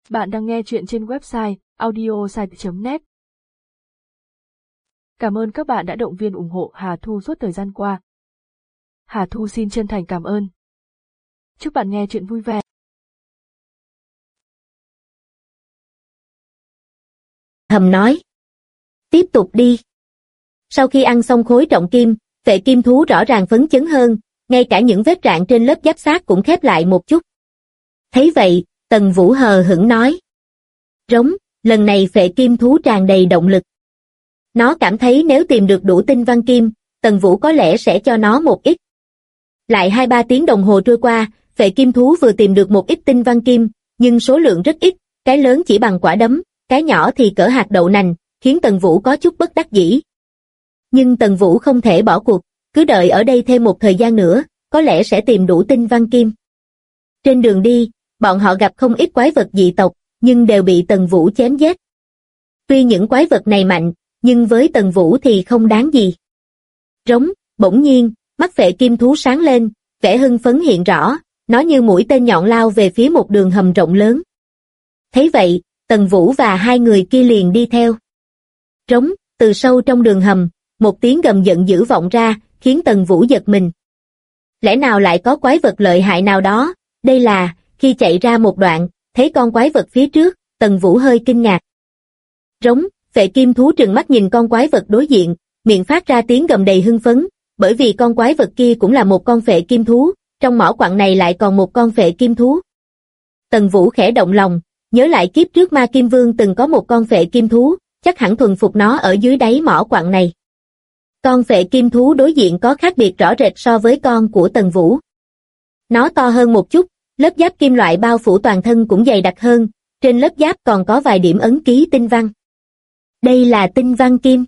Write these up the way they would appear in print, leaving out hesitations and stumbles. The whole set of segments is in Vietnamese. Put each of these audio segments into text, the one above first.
Bạn đang nghe chuyện trên website audiosite.net. Cảm ơn các bạn đã động viên ủng hộ Hà Thu suốt thời gian qua. Hà Thu xin chân thành cảm ơn. Chúc bạn nghe chuyện vui vẻ. Thầm nói. Tiếp tục đi. Sau khi ăn xong khối trọng kim, vệ kim thú rõ ràng phấn chấn hơn, ngay cả những vết rạn trên lớp giáp xác cũng khép lại một chút. Thấy vậy, Tần Vũ hờ hững nói. Rống, lần này phệ kim thú tràn đầy động lực. Nó cảm thấy nếu tìm được đủ tinh văn kim, Tần Vũ có lẽ sẽ cho nó một ít. Lại 2-3 tiếng đồng hồ trôi qua, phệ kim thú vừa tìm được một ít tinh văn kim, nhưng số lượng rất ít, cái lớn chỉ bằng quả đấm, cái nhỏ thì cỡ hạt đậu nành, khiến Tần Vũ có chút bất đắc dĩ. Nhưng Tần Vũ không thể bỏ cuộc, cứ đợi ở đây thêm một thời gian nữa, có lẽ sẽ tìm đủ tinh văn kim. Trên đường đi, bọn họ gặp không ít quái vật dị tộc, nhưng đều bị Tần Vũ chém giết. Tuy những quái vật này mạnh, nhưng với Tần Vũ thì không đáng gì. Rống, bỗng nhiên, mắt phệ kim thú sáng lên, vẻ hưng phấn hiện rõ, nó như mũi tên nhọn lao về phía một đường hầm rộng lớn. Thấy vậy, Tần Vũ và hai người kia liền đi theo. Rống, từ sâu trong đường hầm, một tiếng gầm giận dữ vọng ra, khiến Tần Vũ giật mình. Lẽ nào lại có quái vật lợi hại nào đó? Đây là, khi chạy ra một đoạn, thấy con quái vật phía trước, Tần Vũ hơi kinh ngạc. Rống, phệ kim thú trừng mắt nhìn con quái vật đối diện, miệng phát ra tiếng gầm đầy hưng phấn, bởi vì con quái vật kia cũng là một con phệ kim thú, trong mỏ quặng này lại còn một con phệ kim thú. Tần Vũ khẽ động lòng, nhớ lại kiếp trước Ma Kim Vương từng có một con phệ kim thú, chắc hẳn thuần phục nó ở dưới đáy mỏ quặng này. Con phệ kim thú đối diện có khác biệt rõ rệt so với con của Tần Vũ. Nó to hơn một chút, lớp giáp kim loại bao phủ toàn thân cũng dày đặc hơn, trên lớp giáp còn có vài điểm ấn ký tinh văn. Đây là tinh văn kim.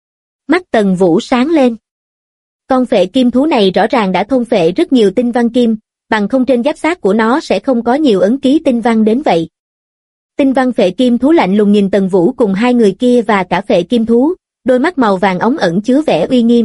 Mắt Tần Vũ sáng lên. Con phệ kim thú này rõ ràng đã thôn phệ rất nhiều tinh văn kim, bằng không trên giáp xác của nó sẽ không có nhiều ấn ký tinh văn đến vậy. Tinh văn phệ kim thú lạnh lùng nhìn Tần Vũ cùng hai người kia và cả phệ kim thú, đôi mắt màu vàng óng ẩn chứa vẻ uy nghiêm.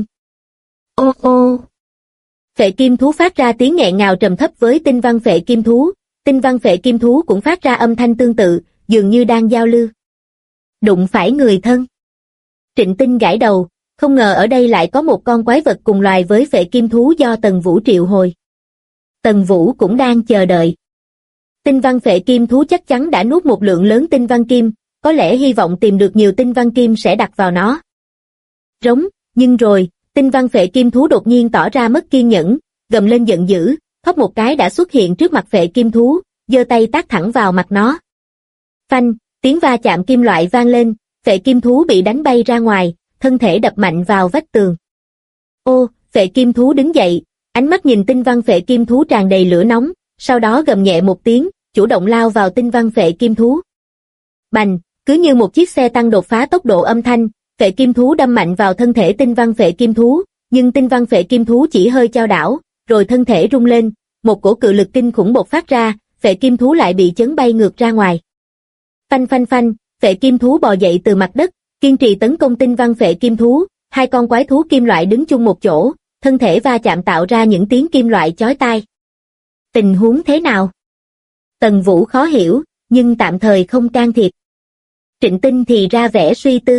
Ô ô. Phệ kim thú phát ra tiếng nghẹn ngào trầm thấp với tinh văn phệ kim thú, tinh văn phệ kim thú cũng phát ra âm thanh tương tự, dường như đang giao lưu. Đụng phải người thân. Trịnh Tinh gãi đầu, không ngờ ở đây lại có một con quái vật cùng loài với phệ kim thú do Tần Vũ triệu hồi. Tần Vũ cũng đang chờ đợi. Tinh văn phệ kim thú chắc chắn đã nuốt một lượng lớn tinh văn kim, có lẽ hy vọng tìm được nhiều tinh văn kim sẽ đặt vào nó. Rống, nhưng rồi, tinh văn phệ kim thú đột nhiên tỏ ra mất kiên nhẫn, gầm lên giận dữ, thoát một cái đã xuất hiện trước mặt phệ kim thú, giơ tay tát thẳng vào mặt nó. Phanh, tiếng va chạm kim loại vang lên, phệ kim thú bị đánh bay ra ngoài, thân thể đập mạnh vào vách tường. Ô, phệ kim thú đứng dậy, ánh mắt nhìn tinh văn phệ kim thú tràn đầy lửa nóng, sau đó gầm nhẹ một tiếng, chủ động lao vào tinh văn phệ kim thú. Bành, cứ như một chiếc xe tăng đột phá tốc độ âm thanh, phệ kim thú đâm mạnh vào thân thể tinh văn phệ kim thú, nhưng tinh văn phệ kim thú chỉ hơi chao đảo, rồi thân thể rung lên, một cổ cự lực kinh khủng bộc phát ra, phệ kim thú lại bị chấn bay ngược ra ngoài. Phanh phanh phanh, phệ kim thú bò dậy từ mặt đất, kiên trì tấn công tinh văn phệ kim thú, hai con quái thú kim loại đứng chung một chỗ, thân thể va chạm tạo ra những tiếng kim loại chói tai. Tình huống thế nào? Tần Vũ khó hiểu, nhưng tạm thời không can thiệp. Trịnh Tinh thì ra vẻ suy tư.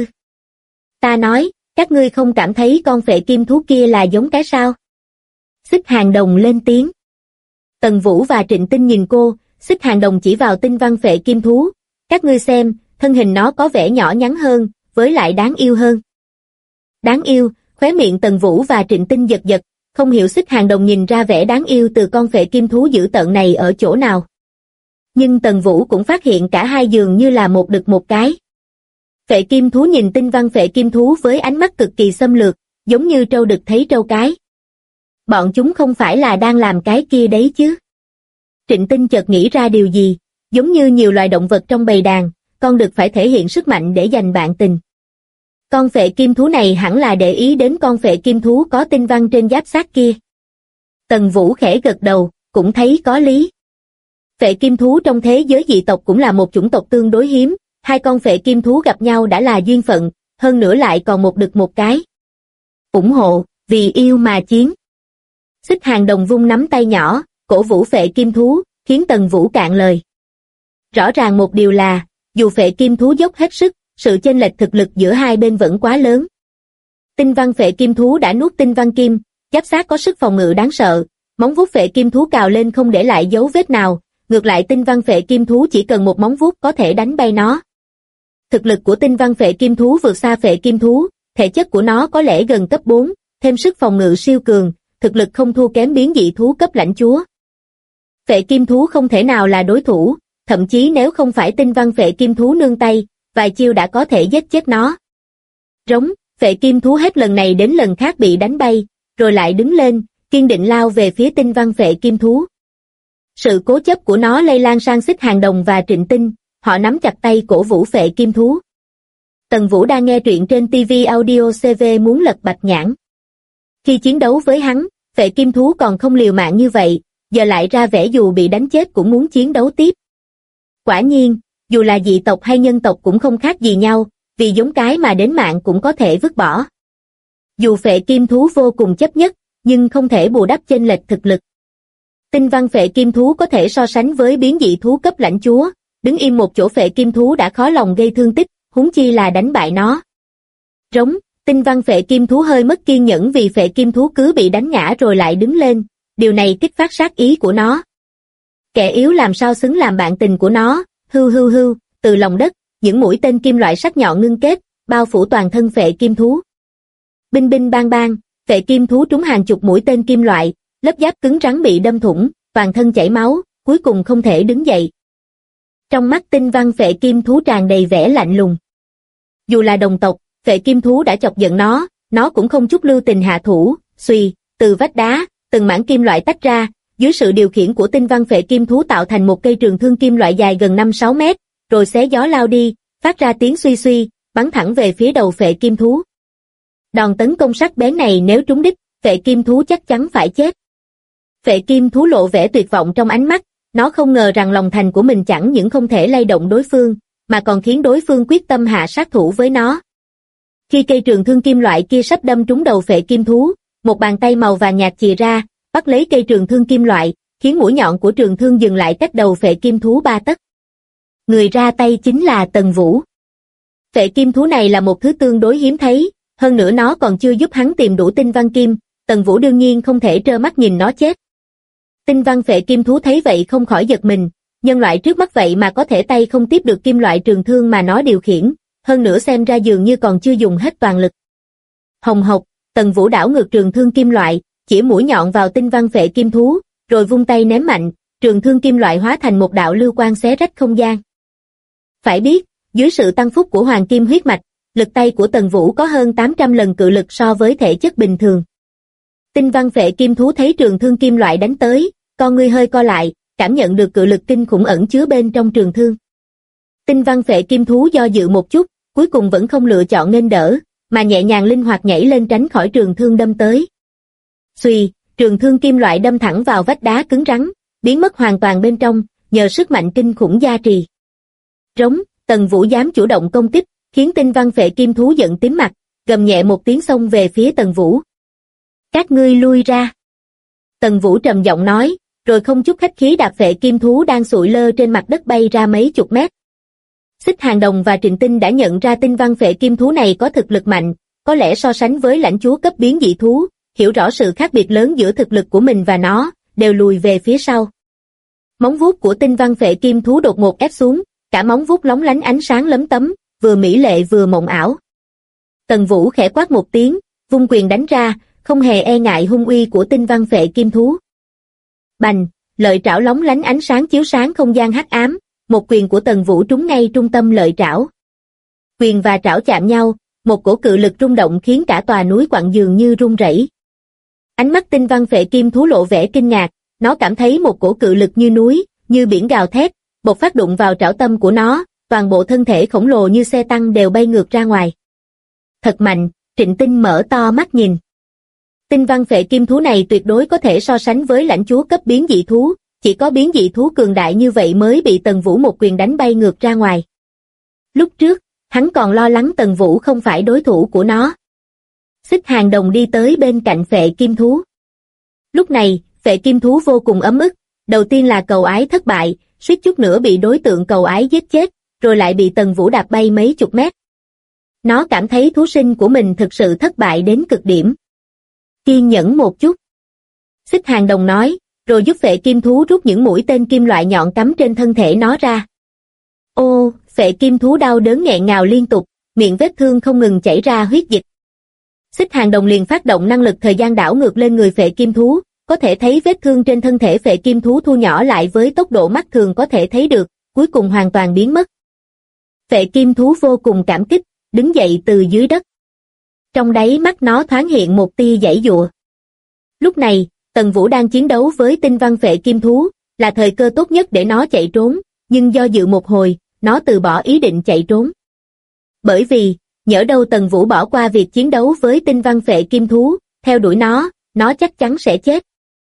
Ta nói, các ngươi không cảm thấy con phệ kim thú kia là giống cái sao? Xích Hàng Đồng lên tiếng. Tần Vũ và Trịnh Tinh nhìn cô, Xích Hàng Đồng chỉ vào tinh văn phệ kim thú. Các ngươi xem, thân hình nó có vẻ nhỏ nhắn hơn, với lại đáng yêu hơn. Đáng yêu, khóe miệng Tần Vũ và Trịnh Tinh giật giật, không hiểu Xích Hàng Đồng nhìn ra vẻ đáng yêu từ con phệ kim thú dữ tợn này ở chỗ nào. Nhưng Tần Vũ cũng phát hiện cả hai dường như là một đực một cái. Phệ kim thú nhìn tinh văn phệ kim thú với ánh mắt cực kỳ xâm lược, giống như trâu đực thấy trâu cái. Bọn chúng không phải là đang làm cái kia đấy chứ? Trịnh Tinh chợt nghĩ ra điều gì, giống như nhiều loài động vật trong bầy đàn, con đực phải thể hiện sức mạnh để giành bạn tình. Con phệ kim thú này hẳn là để ý đến con phệ kim thú có tinh văn trên giáp xác kia. Tần Vũ khẽ gật đầu, cũng thấy có lý. Phệ kim thú trong thế giới dị tộc cũng là một chủng tộc tương đối hiếm, hai con phệ kim thú gặp nhau đã là duyên phận, hơn nữa lại còn một đực một cái. Ủng hộ, vì yêu mà chiến. Xích Hàng Đồng vung nắm tay nhỏ, cổ vũ phệ kim thú, khiến Tần Vũ cạn lời. Rõ ràng một điều là, dù phệ kim thú dốc hết sức, sự chênh lệch thực lực giữa hai bên vẫn quá lớn. Tinh văn phệ kim thú đã nuốt tinh văn kim, giáp xác có sức phòng ngự đáng sợ, móng vuốt phệ kim thú cào lên không để lại dấu vết nào, ngược lại tinh văn phệ kim thú chỉ cần một móng vuốt có thể đánh bay nó. Thực lực của tinh văn phệ kim thú vượt xa phệ kim thú, thể chất của nó có lẽ gần cấp 4, thêm sức phòng ngự siêu cường, thực lực không thua kém biến dị thú cấp lãnh chúa. Phệ kim thú không thể nào là đối thủ, thậm chí nếu không phải tinh văn phệ kim thú nương tay, vài chiêu đã có thể giết chết nó. Rống, phệ kim thú hết lần này đến lần khác bị đánh bay, rồi lại đứng lên, kiên định lao về phía tinh văn phệ kim thú. Sự cố chấp của nó lây lan sang Xích Hàng Đồng và Trịnh Tinh, họ nắm chặt tay cổ vũ phệ kim thú. Tần Vũ đang nghe truyện trên TV Audio CV muốn lật bạch nhãn. Khi chiến đấu với hắn, phệ kim thú còn không liều mạng như vậy, giờ lại ra vẻ dù bị đánh chết cũng muốn chiến đấu tiếp. Quả nhiên, dù là dị tộc hay nhân tộc cũng không khác gì nhau, vì giống cái mà đến mạng cũng có thể vứt bỏ. Dù phệ kim thú vô cùng chấp nhất, nhưng không thể bù đắp chênh lệch thực lực. Tinh văn phệ kim thú có thể so sánh với biến dị thú cấp lãnh chúa, đứng im một chỗ phệ kim thú đã khó lòng gây thương tích, huống chi là đánh bại nó. Rống, tinh văn phệ kim thú hơi mất kiên nhẫn vì phệ kim thú cứ bị đánh ngã rồi lại đứng lên, điều này kích phát sát ý của nó. Kẻ yếu làm sao xứng làm bạn tình của nó, hưu hưu hưu, từ lòng đất, những mũi tên kim loại sắc nhọn ngưng kết, bao phủ toàn thân phệ kim thú. Binh binh bang bang, phệ kim thú trúng hàng chục mũi tên kim loại, lớp giáp cứng rắn bị đâm thủng, toàn thân chảy máu, cuối cùng không thể đứng dậy. Trong mắt tinh văn phệ kim thú tràn đầy vẻ lạnh lùng. Dù là đồng tộc, phệ kim thú đã chọc giận nó cũng không chút lưu tình hạ thủ, xuy, từ vách đá, từng mảng kim loại tách ra, dưới sự điều khiển của tinh văn phệ kim thú tạo thành một cây trường thương kim loại dài gần 5-6 mét, rồi xé gió lao đi, phát ra tiếng suy suy, bắn thẳng về phía đầu phệ kim thú. Đòn tấn công sắc bén này nếu trúng đích, phệ kim thú chắc chắn phải chết. Phệ kim thú lộ vẻ tuyệt vọng trong ánh mắt, nó không ngờ rằng lòng thành của mình chẳng những không thể lay động đối phương, mà còn khiến đối phương quyết tâm hạ sát thủ với nó. Khi cây trường thương kim loại kia sắp đâm trúng đầu phệ kim thú, một bàn tay màu vàng nhạt chìa ra, bắt lấy cây trường thương kim loại, khiến mũi nhọn của trường thương dừng lại cách đầu phệ kim thú 3 tấc. Người ra tay chính là Tần Vũ. Phệ kim thú này là một thứ tương đối hiếm thấy, hơn nữa nó còn chưa giúp hắn tìm đủ tinh văn kim, Tần Vũ đương nhiên không thể trơ mắt nhìn nó chết. Tinh văn phệ kim thú thấy vậy không khỏi giật mình, nhân loại trước mắt vậy mà có thể tay không tiếp được kim loại trường thương mà nó điều khiển, hơn nữa xem ra dường như còn chưa dùng hết toàn lực. Hồng hộc, Tần Vũ đảo ngược trường thương kim loại, chĩa mũi nhọn vào tinh văn phệ kim thú, rồi vung tay ném mạnh, trường thương kim loại hóa thành một đạo lưu quang xé rách không gian. Phải biết, dưới sự tăng phúc của hoàng kim huyết mạch, lực tay của Tần Vũ có hơn 800 lần cự lực so với thể chất bình thường. Tinh văn phệ kim thú thấy trường thương kim loại đánh tới, con ngươi hơi co lại, cảm nhận được cự lực kinh khủng ẩn chứa bên trong trường thương. Tinh văn phệ kim thú do dự một chút, cuối cùng vẫn không lựa chọn nghênh đỡ, mà nhẹ nhàng linh hoạt nhảy lên tránh khỏi trường thương đâm tới. Xuy, trường thương kim loại đâm thẳng vào vách đá cứng rắn, biến mất hoàn toàn bên trong, nhờ sức mạnh kinh khủng gia trì. Rống, Tần Vũ dám chủ động công kích, khiến tinh văn phệ kim thú giận tím mặt, gầm nhẹ một tiếng xông về phía Tần Vũ. Các ngươi lui ra. Tần Vũ trầm giọng nói, rồi không chút khách khí đạp phệ kim thú đang sụi lơ trên mặt đất bay ra mấy chục mét. Xích Hàng Đồng và Trịnh Tinh đã nhận ra tinh văn phệ kim thú này có thực lực mạnh, có lẽ so sánh với lãnh chúa cấp biến dị thú, hiểu rõ sự khác biệt lớn giữa thực lực của mình và nó, đều lùi về phía sau. Móng vuốt của tinh văn phệ kim thú đột ngột ép xuống, cả móng vuốt lóng lánh ánh sáng lấm tấm, vừa mỹ lệ vừa mộng ảo. Tần Vũ khẽ quát một tiếng, vung quyền đánh ra, không hề e ngại hung uy của tinh văn phệ kim thú. Bành, lợi trảo lóng lánh ánh sáng chiếu sáng không gian hắc ám, một quyền của Tần Vũ trúng ngay trung tâm lợi trảo. Quyền và trảo chạm nhau, một cổ cự lực rung động khiến cả tòa núi quặng dường như rung rẩy. Ánh mắt tinh văn phệ kim thú lộ vẻ kinh ngạc, nó cảm thấy một cổ cự lực như núi, như biển gào thét, bộc phát đụng vào trảo tâm của nó, toàn bộ thân thể khổng lồ như xe tăng đều bay ngược ra ngoài. Thật mạnh, Trịnh Tinh mở to mắt nhìn. Tinh văn phệ kim thú này tuyệt đối có thể so sánh với lãnh chúa cấp biến dị thú, chỉ có biến dị thú cường đại như vậy mới bị Tần Vũ một quyền đánh bay ngược ra ngoài. Lúc trước, hắn còn lo lắng Tần Vũ không phải đối thủ của nó. Xích Hàng Đồng đi tới bên cạnh phệ kim thú. Lúc này, phệ kim thú vô cùng ấm ức, đầu tiên là cầu ái thất bại, suýt chút nữa bị đối tượng cầu ái giết chết, rồi lại bị Tần Vũ đạp bay mấy chục mét. Nó cảm thấy thú sinh của mình thực sự thất bại đến cực điểm. Kiên nhẫn một chút. Xích Hàng Đồng nói, rồi giúp phệ kim thú rút những mũi tên kim loại nhọn cắm trên thân thể nó ra. Ô, phệ kim thú đau đớn nghẹn ngào liên tục, miệng vết thương không ngừng chảy ra huyết dịch. Xích Hàng Đồng liền phát động năng lực thời gian đảo ngược lên người phệ kim thú, có thể thấy vết thương trên thân thể phệ kim thú thu nhỏ lại với tốc độ mắt thường có thể thấy được, cuối cùng hoàn toàn biến mất. Phệ kim thú vô cùng cảm kích, đứng dậy từ dưới đất. Trong đáy mắt nó thoáng hiện một tia giãy giụa. Lúc này, Tần Vũ đang chiến đấu với tinh văn phệ kim thú, là thời cơ tốt nhất để nó chạy trốn, nhưng do dự một hồi, nó từ bỏ ý định chạy trốn. Bởi vì, nhỡ đâu Tần Vũ bỏ qua việc chiến đấu với tinh văn phệ kim thú, theo đuổi nó chắc chắn sẽ chết.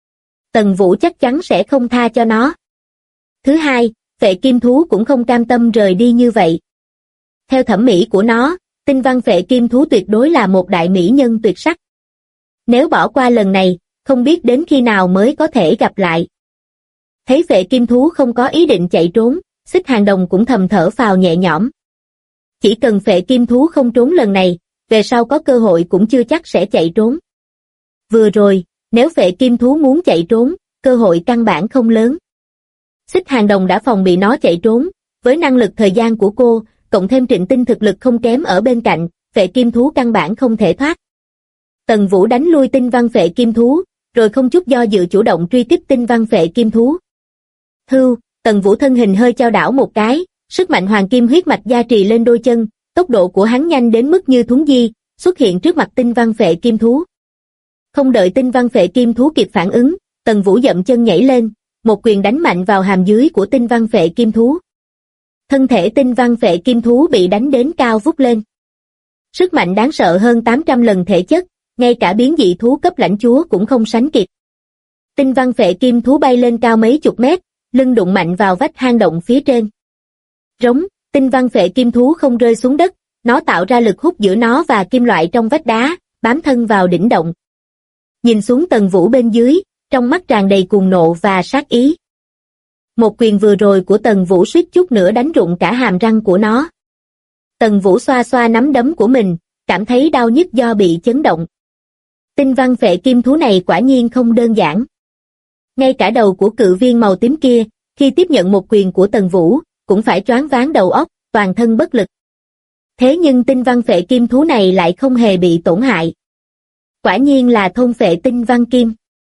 Tần Vũ chắc chắn sẽ không tha cho nó. Thứ hai, phệ kim thú cũng không cam tâm rời đi như vậy. Theo thẩm mỹ của nó, tinh văn phệ kim thú tuyệt đối là một đại mỹ nhân tuyệt sắc. Nếu bỏ qua lần này, không biết đến khi nào mới có thể gặp lại. Thấy phệ kim thú không có ý định chạy trốn, Xích Hàng Đồng cũng thầm thở phào nhẹ nhõm. Chỉ cần phệ kim thú không trốn lần này, về sau có cơ hội cũng chưa chắc sẽ chạy trốn. Vừa rồi, nếu phệ kim thú muốn chạy trốn, cơ hội căn bản không lớn. Xích Hàng Đồng đã phòng bị nó chạy trốn, với năng lực thời gian của cô, cộng thêm Trịnh Tinh thực lực không kém ở bên cạnh, phệ kim thú căn bản không thể thoát. Tần Vũ đánh lui tinh văn phệ kim thú, rồi không chút do dự chủ động truy tiếp tinh văn phệ kim thú. Hưu, Tần Vũ thân hình hơi chao đảo một cái, sức mạnh hoàng kim huyết mạch gia trì lên đôi chân, tốc độ của hắn nhanh đến mức như thuấn di, xuất hiện trước mặt tinh văn phệ kim thú. Không đợi tinh văn phệ kim thú kịp phản ứng, Tần Vũ dậm chân nhảy lên, một quyền đánh mạnh vào hàm dưới của tinh văn phệ kim thú. Thân thể tinh văn phệ kim thú bị đánh đến cao vút lên. Sức mạnh đáng sợ hơn 800 lần thể chất, ngay cả biến dị thú cấp lãnh chúa cũng không sánh kịp. Tinh văn phệ kim thú bay lên cao mấy chục mét, lưng đụng mạnh vào vách hang động phía trên. Rống, tinh văn phệ kim thú không rơi xuống đất, nó tạo ra lực hút giữa nó và kim loại trong vách đá, bám thân vào đỉnh động. Nhìn xuống Tần Vũ bên dưới, trong mắt tràn đầy cuồng nộ và sát ý. Một quyền vừa rồi của Tần Vũ suýt chút nữa đánh rụng cả hàm răng của nó. Tần Vũ xoa xoa nắm đấm của mình, cảm thấy đau nhức do bị chấn động. Tinh văn phệ kim thú này quả nhiên không đơn giản. Ngay cả đầu của cự viên màu tím kia, khi tiếp nhận một quyền của Tần Vũ, cũng phải choáng váng đầu óc, toàn thân bất lực. Thế nhưng tinh văn phệ kim thú này lại không hề bị tổn hại. Quả nhiên là thôn phệ tinh văn kim.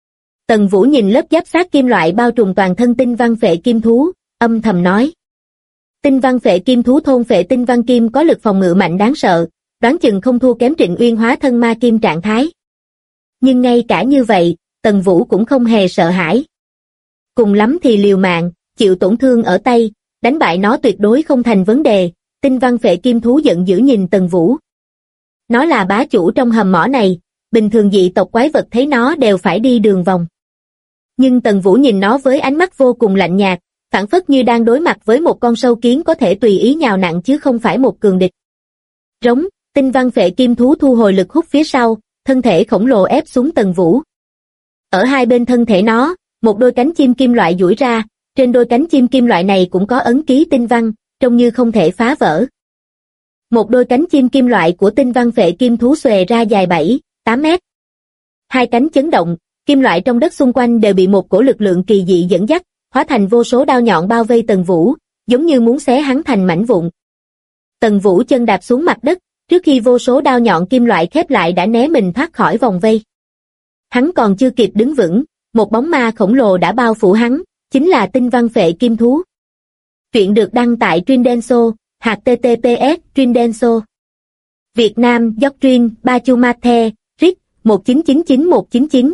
Tần Vũ nhìn lớp giáp xác kim loại bao trùm toàn thân tinh văn phệ kim thú, âm thầm nói. Tinh văn phệ kim thú thôn phệ tinh văn kim có lực phòng ngự mạnh đáng sợ, đoán chừng không thua kém Trịnh Uyên hóa thân ma kim trạng thái. Nhưng ngay cả như vậy, Tần Vũ cũng không hề sợ hãi. Cùng lắm thì liều mạng, chịu tổn thương ở tay, đánh bại nó tuyệt đối không thành vấn đề. Tinh văn phệ kim thú giận dữ nhìn Tần Vũ. Nó là bá chủ trong hầm mỏ này, bình thường dị tộc quái vật thấy nó đều phải đi đường vòng. Nhưng Tần Vũ nhìn nó với ánh mắt vô cùng lạnh nhạt, phảng phất như đang đối mặt với một con sâu kiến có thể tùy ý nhào nặn chứ không phải một cường địch. Rống, tinh văn phệ kim thú thu hồi lực hút phía sau, thân thể khổng lồ ép xuống Tần Vũ. Ở hai bên thân thể nó, một đôi cánh chim kim loại duỗi ra, trên đôi cánh chim kim loại này cũng có ấn ký tinh văn, trông như không thể phá vỡ. Một đôi cánh chim kim loại của tinh văn phệ kim thú xòe ra dài 7-8 mét. Hai cánh chấn động, kim loại trong đất xung quanh đều bị một cổ lực lượng kỳ dị dẫn dắt, hóa thành vô số đao nhọn bao vây Tần Vũ, giống như muốn xé hắn thành mảnh vụn. Tần Vũ chân đạp xuống mặt đất, trước khi vô số đao nhọn kim loại khép lại đã né mình thoát khỏi vòng vây. Hắn còn chưa kịp đứng vững, một bóng ma khổng lồ đã bao phủ hắn, chính là tinh văn phệ kim thú. Truyện được đăng tại Trindenso, https Trindenso. Việt Nam Doctrine Bachumate, RIC 1999199.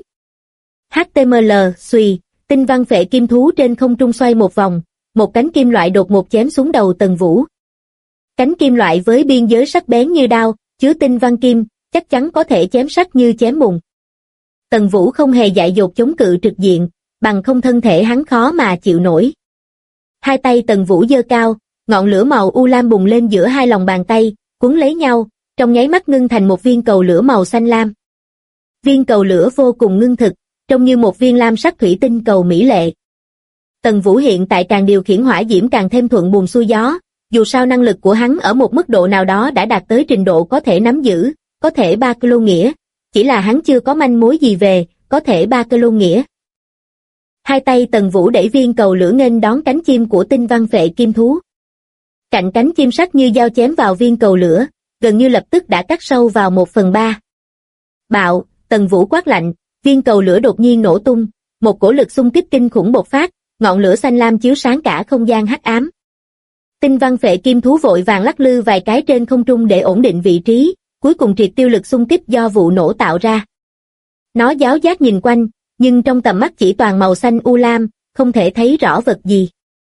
HTML, xùy, tinh văn phệ kim thú trên không trung xoay một vòng, một cánh kim loại đột ngột chém xuống đầu Tần Vũ. Cánh kim loại với biên giới sắc bén như đao, chứa tinh văn kim, chắc chắn có thể chém sắt như chém mùn. Tần Vũ không hề dại dột chống cự trực diện, bằng không thân thể hắn khó mà chịu nổi. Hai tay Tần Vũ giơ cao, ngọn lửa màu u lam bùng lên giữa hai lòng bàn tay, cuốn lấy nhau, trong nháy mắt ngưng thành một viên cầu lửa màu xanh lam. Viên cầu lửa vô cùng ngưng thực, trông như một viên lam sắc thủy tinh cầu mỹ lệ. Tần Vũ hiện tại càng điều khiển hỏa diễm càng thêm thuận buồm xuôi gió, dù sao năng lực của hắn ở một mức độ nào đó đã đạt tới trình độ có thể nắm giữ, có thể ba cơ lô nghĩa, chỉ là hắn chưa có manh mối gì về, có thể ba cơ lô nghĩa. Hai tay Tần Vũ đẩy viên cầu lửa nghênh đón cánh chim của tinh văn phệ kim thú. Cạnh cánh chim sắc như dao chém vào viên cầu lửa, gần như lập tức đã cắt sâu vào 1/3. Bạo, Tần Vũ quát lạnh, viên cầu lửa đột nhiên nổ tung, một cổ lực xung kích kinh khủng bộc phát, ngọn lửa xanh lam chiếu sáng cả không gian hắc ám. Tinh văn phệ kim thú vội vàng lắc lư vài cái trên không trung để ổn định vị trí, cuối cùng triệt tiêu lực xung kích do vụ nổ tạo ra. Nó giáo giác nhìn quanh, nhưng trong tầm mắt chỉ toàn màu xanh u lam, không thể thấy rõ vật gì.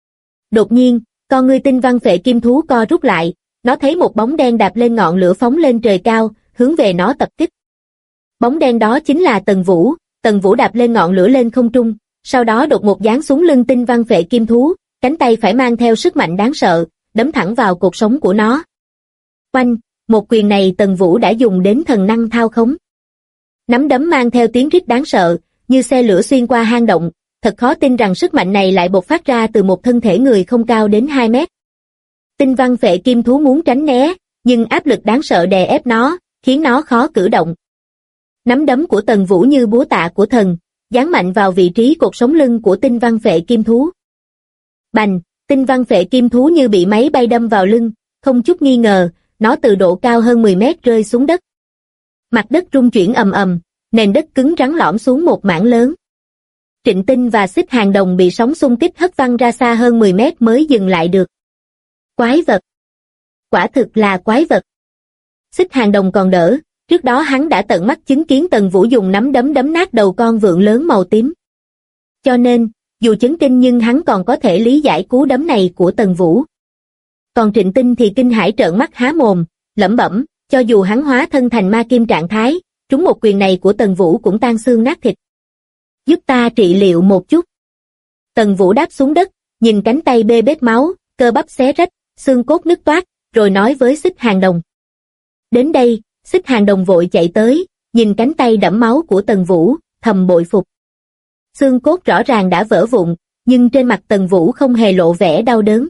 Đột nhiên, con ngươi tinh văn phệ kim thú co rút lại, nó thấy một bóng đen đạp lên ngọn lửa phóng lên trời cao, hướng về nó tập kích. Bóng đen đó chính là Tần Vũ đạp lên ngọn lửa lên không trung, sau đó đột ngột giáng xuống lưng tinh văn phệ kim thú, cánh tay phải mang theo sức mạnh đáng sợ, đấm thẳng vào cột sống của nó. Oanh, một quyền này Tần Vũ đã dùng đến thần năng thao khống. Nắm đấm mang theo tiếng rít đáng sợ, như xe lửa xuyên qua hang động, thật khó tin rằng sức mạnh này lại bộc phát ra từ một thân thể người không cao đến 2 mét. Tinh văn phệ kim thú muốn tránh né, nhưng áp lực đáng sợ đè ép nó, khiến nó khó cử động. Nắm đấm của Tần Vũ như búa tạ của thần, giáng mạnh vào vị trí cột sống lưng của tinh văn phệ kim thú. Bành, tinh văn phệ kim thú như bị máy bay đâm vào lưng, không chút nghi ngờ, nó từ độ cao hơn 10 mét rơi xuống đất. Mặt đất rung chuyển ầm ầm, nền đất cứng rắn lõm xuống một mảng lớn. Trịnh Tinh và Xích Hàng Đồng bị sóng xung kích hất văng ra xa hơn 10 mét mới dừng lại được. Quái vật! Quả thực là quái vật! Xích Hàng Đồng còn đỡ, trước đó hắn đã tận mắt chứng kiến Tần Vũ dùng nắm đấm đấm nát đầu con vượn lớn màu tím. Cho nên, dù chấn kinh nhưng hắn còn có thể lý giải cú đấm này của Tần Vũ. Còn Trịnh Tinh thì kinh hãi trợn mắt há mồm, lẩm bẩm, cho dù hắn hóa thân thành ma kim trạng thái, trúng một quyền này của Tần Vũ cũng tan xương nát thịt. Giúp ta trị liệu một chút. Tần Vũ đáp xuống đất, nhìn cánh tay bê bết máu, cơ bắp xé rách, xương cốt nứt toác, rồi nói với Xích Hàng Đồng. Đến đây, Xích Hàng Đồng vội chạy tới, nhìn cánh tay đẫm máu của Tần Vũ, thầm bội phục. Xương cốt rõ ràng đã vỡ vụn, nhưng trên mặt Tần Vũ không hề lộ vẻ đau đớn.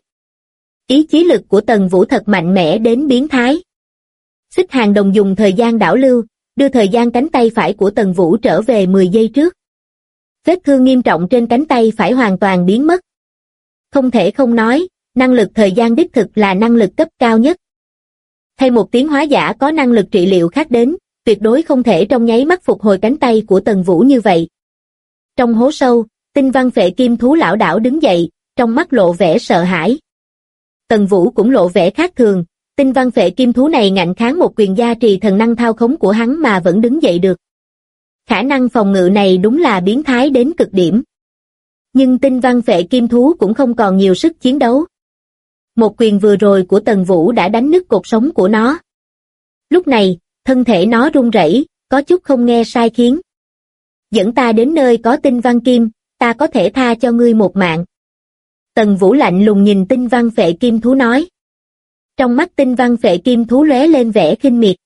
Ý chí lực của Tần Vũ thật mạnh mẽ đến biến thái. Xích Hàng Đồng dùng thời gian đảo lưu, đưa thời gian cánh tay phải của Tần Vũ trở về 10 giây trước. Vết thương nghiêm trọng trên cánh tay phải hoàn toàn biến mất. Không thể không nói, năng lực thời gian đích thực là năng lực cấp cao nhất. Thay một tiến hóa giả có năng lực trị liệu khác đến, tuyệt đối không thể trong nháy mắt phục hồi cánh tay của Tần Vũ như vậy. Trong hố sâu, tinh văn phệ kim thú lảo đảo đứng dậy, trong mắt lộ vẻ sợ hãi. Tần Vũ cũng lộ vẻ khác thường, tinh văn phệ kim thú này ngạnh kháng một quyền gia trì thần năng thao khống của hắn mà vẫn đứng dậy được. Khả năng phòng ngự này đúng là biến thái đến cực điểm. Nhưng tinh văn phệ kim thú cũng không còn nhiều sức chiến đấu. Một quyền vừa rồi của Tần Vũ đã đánh nứt cột sống của nó. Lúc này, thân thể nó run rẩy, có chút không nghe sai khiến. Dẫn ta đến nơi có tinh văn kim, ta có thể tha cho ngươi một mạng. Tần Vũ lạnh lùng nhìn tinh văn phệ kim thú nói. Trong mắt tinh văn phệ kim thú lóe lên vẻ khinh miệt.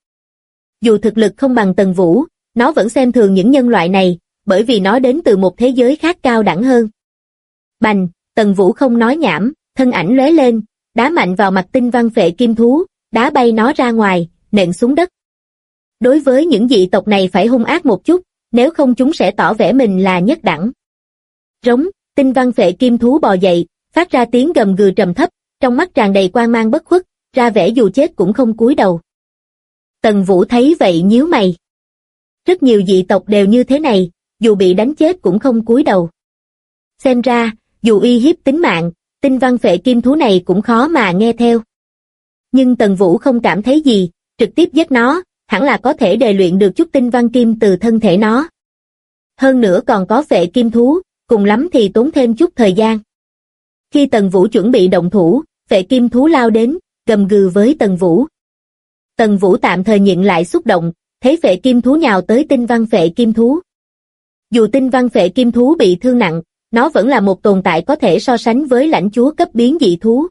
Dù thực lực không bằng Tần Vũ, nó vẫn xem thường những nhân loại này, bởi vì nó đến từ một thế giới khác cao đẳng hơn. Bành, Tần Vũ không nói nhảm, thân ảnh lóe lên, đá mạnh vào mặt tinh văn phệ kim thú, đá bay nó ra ngoài, nện xuống đất. Đối với những dị tộc này phải hung ác một chút, nếu không chúng sẽ tỏ vẻ mình là nhất đẳng. Rống, tinh văn phệ kim thú bò dậy, phát ra tiếng gầm gừ trầm thấp, trong mắt tràn đầy quang mang bất khuất, ra vẻ dù chết cũng không cúi đầu. Tần Vũ thấy vậy nhíu mày. Rất nhiều dị tộc đều như thế này, dù bị đánh chết cũng không cúi đầu. Xem ra, dù uy hiếp tính mạng, tinh văn phệ kim thú này cũng khó mà nghe theo. Nhưng Tần Vũ không cảm thấy gì, trực tiếp giết nó, hẳn là có thể đề luyện được chút tinh văn kim từ thân thể nó. Hơn nữa còn có phệ kim thú, cùng lắm thì tốn thêm chút thời gian. Khi Tần Vũ chuẩn bị động thủ, phệ kim thú lao đến, gầm gừ với Tần Vũ. Tần Vũ tạm thời nhịn lại xúc động, thấy phệ kim thú nhào tới tinh văn phệ kim thú. Dù tinh văn phệ kim thú bị thương nặng, nó vẫn là một tồn tại có thể so sánh với lãnh chúa cấp biến dị thú.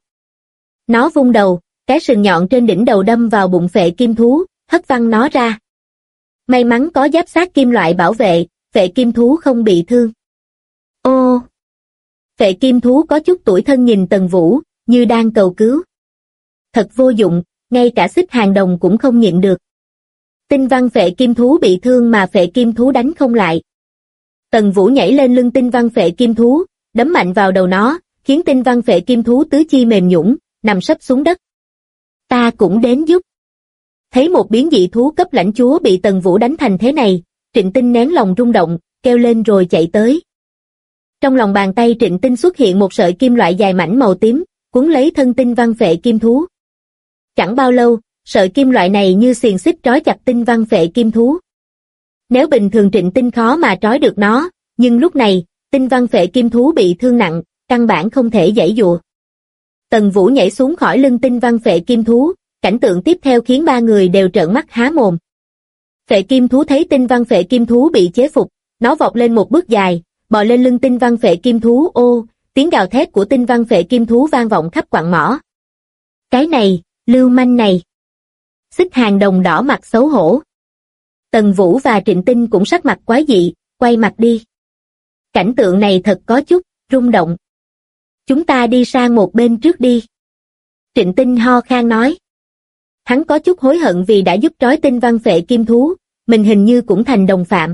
Nó vung đầu, cái sừng nhọn trên đỉnh đầu đâm vào bụng phệ kim thú, hất văng nó ra. May mắn có giáp sát kim loại bảo vệ, phệ kim thú không bị thương. Ô! Phệ kim thú có chút tủi thân nhìn Tần Vũ, như đang cầu cứu. Thật vô dụng, ngay cả Xích Hàng Đồng cũng không nhịn được. Tinh văn phệ kim thú bị thương mà phệ kim thú đánh không lại. Tần Vũ nhảy lên lưng tinh văn phệ kim thú, đấm mạnh vào đầu nó, khiến tinh văn phệ kim thú tứ chi mềm nhũn, nằm sấp xuống đất. Ta cũng đến giúp. Thấy một biến dị thú cấp lãnh chúa bị Tần Vũ đánh thành thế này, Trịnh Tinh nén lòng rung động, kêu lên rồi chạy tới. Trong lòng bàn tay Trịnh Tinh xuất hiện một sợi kim loại dài mảnh màu tím, cuốn lấy thân tinh văn phệ kim thú. Chẳng bao lâu, sợi kim loại này như xiềng xích trói chặt tinh văn phệ kim thú. Nếu bình thường Trịnh Tinh khó mà trói được nó, nhưng lúc này, tinh văn phệ kim thú bị thương nặng, căn bản không thể giãy giụa. Tần Vũ nhảy xuống khỏi lưng tinh văn phệ kim thú, cảnh tượng tiếp theo khiến ba người đều trợn mắt há mồm. Phệ kim thú thấy tinh văn phệ kim thú bị chế phục, nó vọt lên một bước dài, bò lên lưng tinh văn phệ kim thú. Ô, tiếng gào thét của tinh văn phệ kim thú vang vọng khắp quặng mỏ. Cái này, lưu manh này. Xích Hàng Đồng đỏ mặt xấu hổ. Tần Vũ và Trịnh Tinh cũng sắc mặt quái dị, quay mặt đi. Cảnh tượng này thật có chút rung động. Chúng ta đi sang một bên trước đi. Trịnh Tinh ho khan nói. Hắn có chút hối hận vì đã giúp trói tinh văn phệ kim thú, mình hình như cũng thành đồng phạm.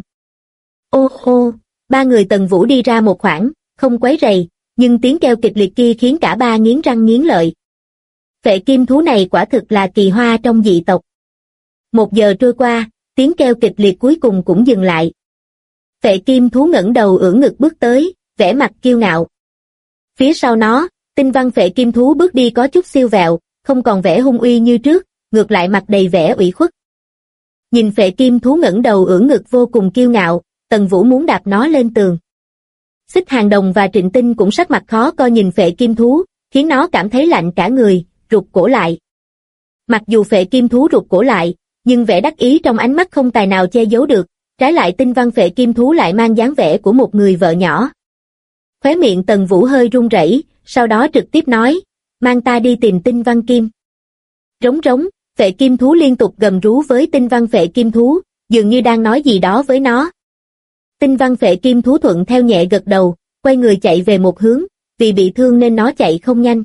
Ô ô, ba người Tần Vũ đi ra một khoảng, không quấy rầy, nhưng tiếng kêu kịch liệt kia khiến cả ba nghiến răng nghiến lợi. Phệ kim thú này quả thực là kỳ hoa trong dị tộc. 1 giờ trôi qua, tiếng kêu kịch liệt cuối cùng cũng dừng lại. Phệ kim thú ngẩng đầu ưỡn ngực bước tới, vẻ mặt kiêu ngạo. Phía sau nó, tinh văn phệ kim thú bước đi có chút siêu vẹo, không còn vẻ hung uy như trước, ngược lại mặt đầy vẻ ủy khuất. Nhìn phệ kim thú ngẩng đầu ưỡn ngực vô cùng kiêu ngạo, Tần Vũ muốn đạp nó lên tường. Xích Hàng Đồng và Trịnh Tinh cũng sắc mặt khó coi nhìn phệ kim thú, khiến nó cảm thấy lạnh cả người, rụt cổ lại. Mặc dù phệ kim thú rụt cổ lại, nhưng vẻ đắc ý trong ánh mắt không tài nào che giấu được, trái lại tinh văn phệ kim thú lại mang dáng vẻ của một người vợ nhỏ. Khóe miệng Tần Vũ hơi run rẩy, sau đó trực tiếp nói, mang ta đi tìm tinh văn kim. Rống rống, phệ kim thú liên tục gầm rú với tinh văn phệ kim thú, dường như đang nói gì đó với nó. Tinh văn phệ kim thú thuận theo nhẹ gật đầu, quay người chạy về một hướng, vì bị thương nên nó chạy không nhanh.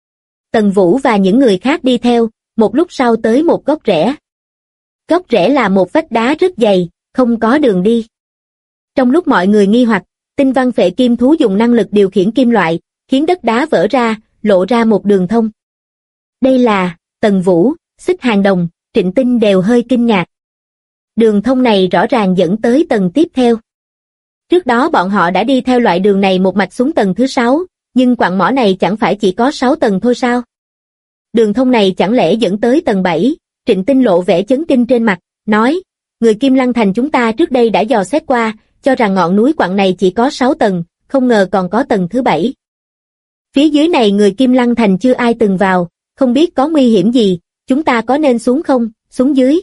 Tần Vũ và những người khác đi theo, một lúc sau tới một góc rẽ. Góc rẽ là một vách đá rất dày, không có đường đi. Trong lúc mọi người nghi hoặc, tinh văn phệ kim thú dùng năng lực điều khiển kim loại, khiến đất đá vỡ ra, lộ ra một đường thông. Đây là, Tần Vũ, Xích Hàng Đồng, Trịnh Tinh đều hơi kinh ngạc. Đường thông này rõ ràng dẫn tới tầng tiếp theo. Trước đó bọn họ đã đi theo loại đường này một mạch xuống tầng thứ 6, nhưng quặng mỏ này chẳng phải chỉ có 6 tầng thôi sao? Đường thông này chẳng lẽ dẫn tới tầng 7, Trịnh Tinh lộ vẻ chấn kinh trên mặt, nói, người Kim Lăng Thành chúng ta trước đây đã dò xét qua, cho rằng ngọn núi quặng này chỉ có 6 tầng, không ngờ còn có tầng thứ 7. Phía dưới này người Kim Lăng Thành chưa ai từng vào, không biết có nguy hiểm gì, chúng ta có nên xuống không, xuống dưới?